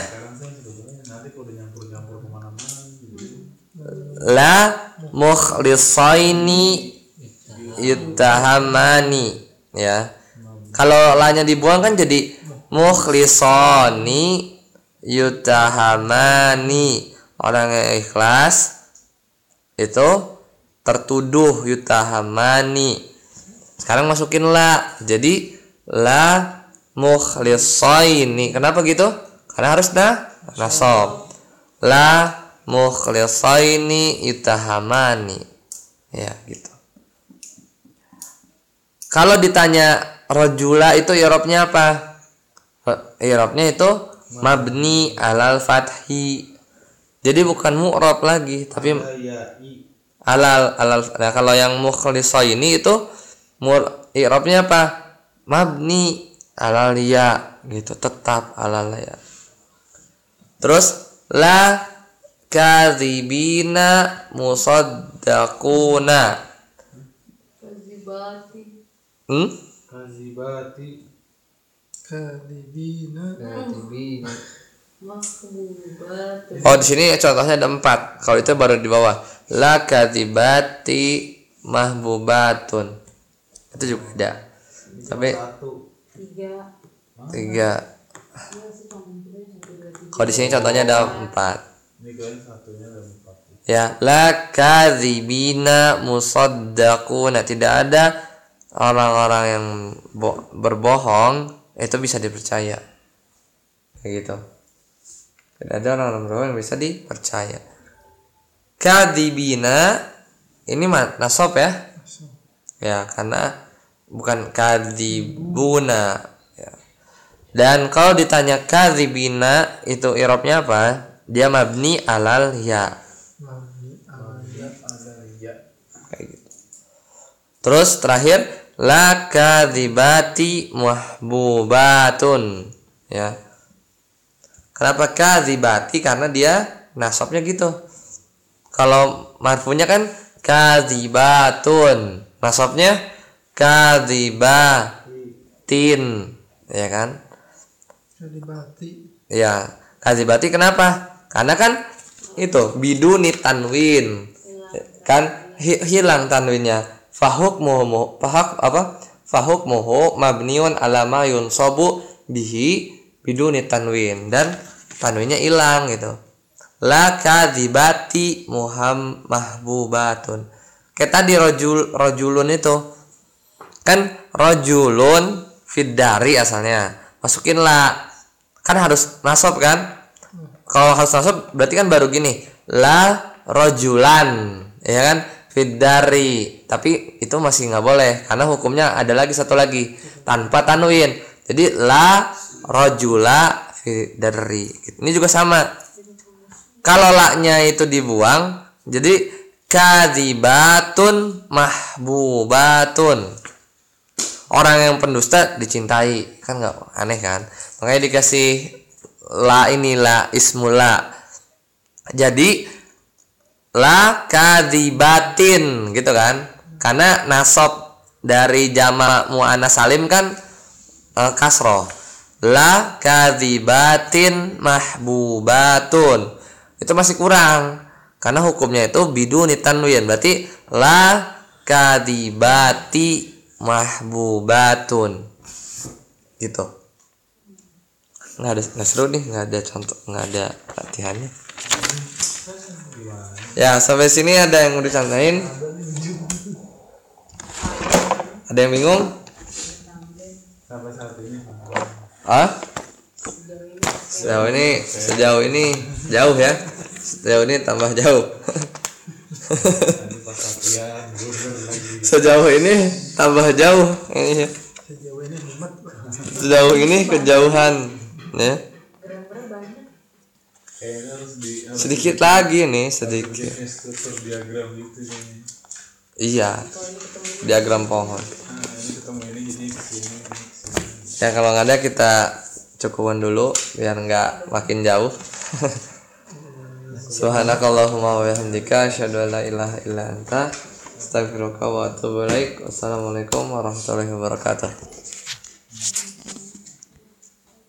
la mukhlisaini yuttahamani, ya. Kalau la-nya dibuang kan jadi mukhlisani yuttahamani. Orang yang ikhlas itu tertuduh yuttahamani. Sekarang masukin la, jadi la mukhlisaini. Kenapa gitu? Karena harus dah nasab. La mukhlisaini yuttahamani, ya gitu. Kalau ditanya rojula itu i'rabnya apa? I'rabnya itu mabni alal fathi. Jadi bukan mu'rab lagi, tapi alal alal. Nah, kalau yang mukhlisaini itu i'rabnya apa? Mabni alal ya, gitu, tetap alal ya. Terus la kadzibina musaddaquna. Kazibati. Hmm? Kazibati. Kadibina. Kadzibina. Mahbubatu. Oh, di sini contohnya ada empat. Kalau itu baru di bawah. La kadzibati mahbubatun. Itu juga ada. Tapi Tiga. tiga. Kalau di sini contohnya ada empat. Ya, la kadzibina musaddaquna, tidak ada orang-orang yang bo- berbohong itu bisa dipercaya. Kayak gitu. Tidak ada orang-orang berbohong yang bisa dipercaya. Kadzibina ini nasab ya. Ya, karena bukan kadzibuna, ya. Dan kalau ditanya kadzibina itu i'rabnya apa? Dia mabni alal ya. Mabni alal ya. Kayak gitu. Terus terakhir la kadzibati mahbubatun, ya. Kenapa kadzibati? Karena dia nasabnya gitu. Kalau marfunya kan kadzibatun, nasabnya kadzibatin, ya kan? Kalibati. Ya, kadzibati kenapa? Karena kan itu biduni tanwin. Kan hi- hilang tanwinnya. Fahukmuhu fahak apa? Fahukmuhu mabniun ala ma yunsabu bihi biduni tanwin, dan tanwinnya hilang gitu. La kadzibati muham mahbubatun. Kayak tadi rojul rojulun itu kan rojulun fiddari asalnya, masukin la, kan harus nasab kan. Kalau harus nasab berarti kan baru gini, la rojulan, ya kan, fiddari. Tapi itu masih nggak boleh karena hukumnya ada lagi satu lagi tanpa tanwin. Jadi la rojula fiddari. Ini juga sama. Kalau la-nya itu dibuang, jadi kadzibatun mahbubatun. Orang yang pendusta dicintai, kan nggak aneh kan? Makanya dikasih la, ini la ismul la. Jadi la kadzibatin gitu kan? Karena nasab dari jama' muannas salim kan uh, kasroh. La kadzibatin mahbubatun. Itu masih kurang. Karena hukumnya itu biduni tanwin. Berarti la kadzibati mahbubatun. Gitu. Nggak ada, nggak seru nih, nggak ada contoh, nggak ada latihannya. Ya, sampai sini ada yang udah contohin? Ada yang bingung? Sampai saat ini Ah? Sejauh ini, sejauh ini jauh ya. Sejauh ini tambah jauh. pas latihan gugur lagi. Sejauh ini tambah jauh. Iya. Sejauh ini hemat, Pak. Sejauh ini kejauhan, ya. Kayaknya harus di harus Sedikit lagi nih, sedikit. bikin struktur diagram gitu nih. Iya. Diagram pohon. Nah, ini ketemu ini jadi kesini, kesini. Ya kalau nggak ada kita cukupan dulu biar nggak makin jauh. Subhanakallahumma wa bihamdika asyhadu an la ilaha illa anta astaghfiruka wa atubu ilaik. Wassalamualaikum warahmatullahi wabarakatuh.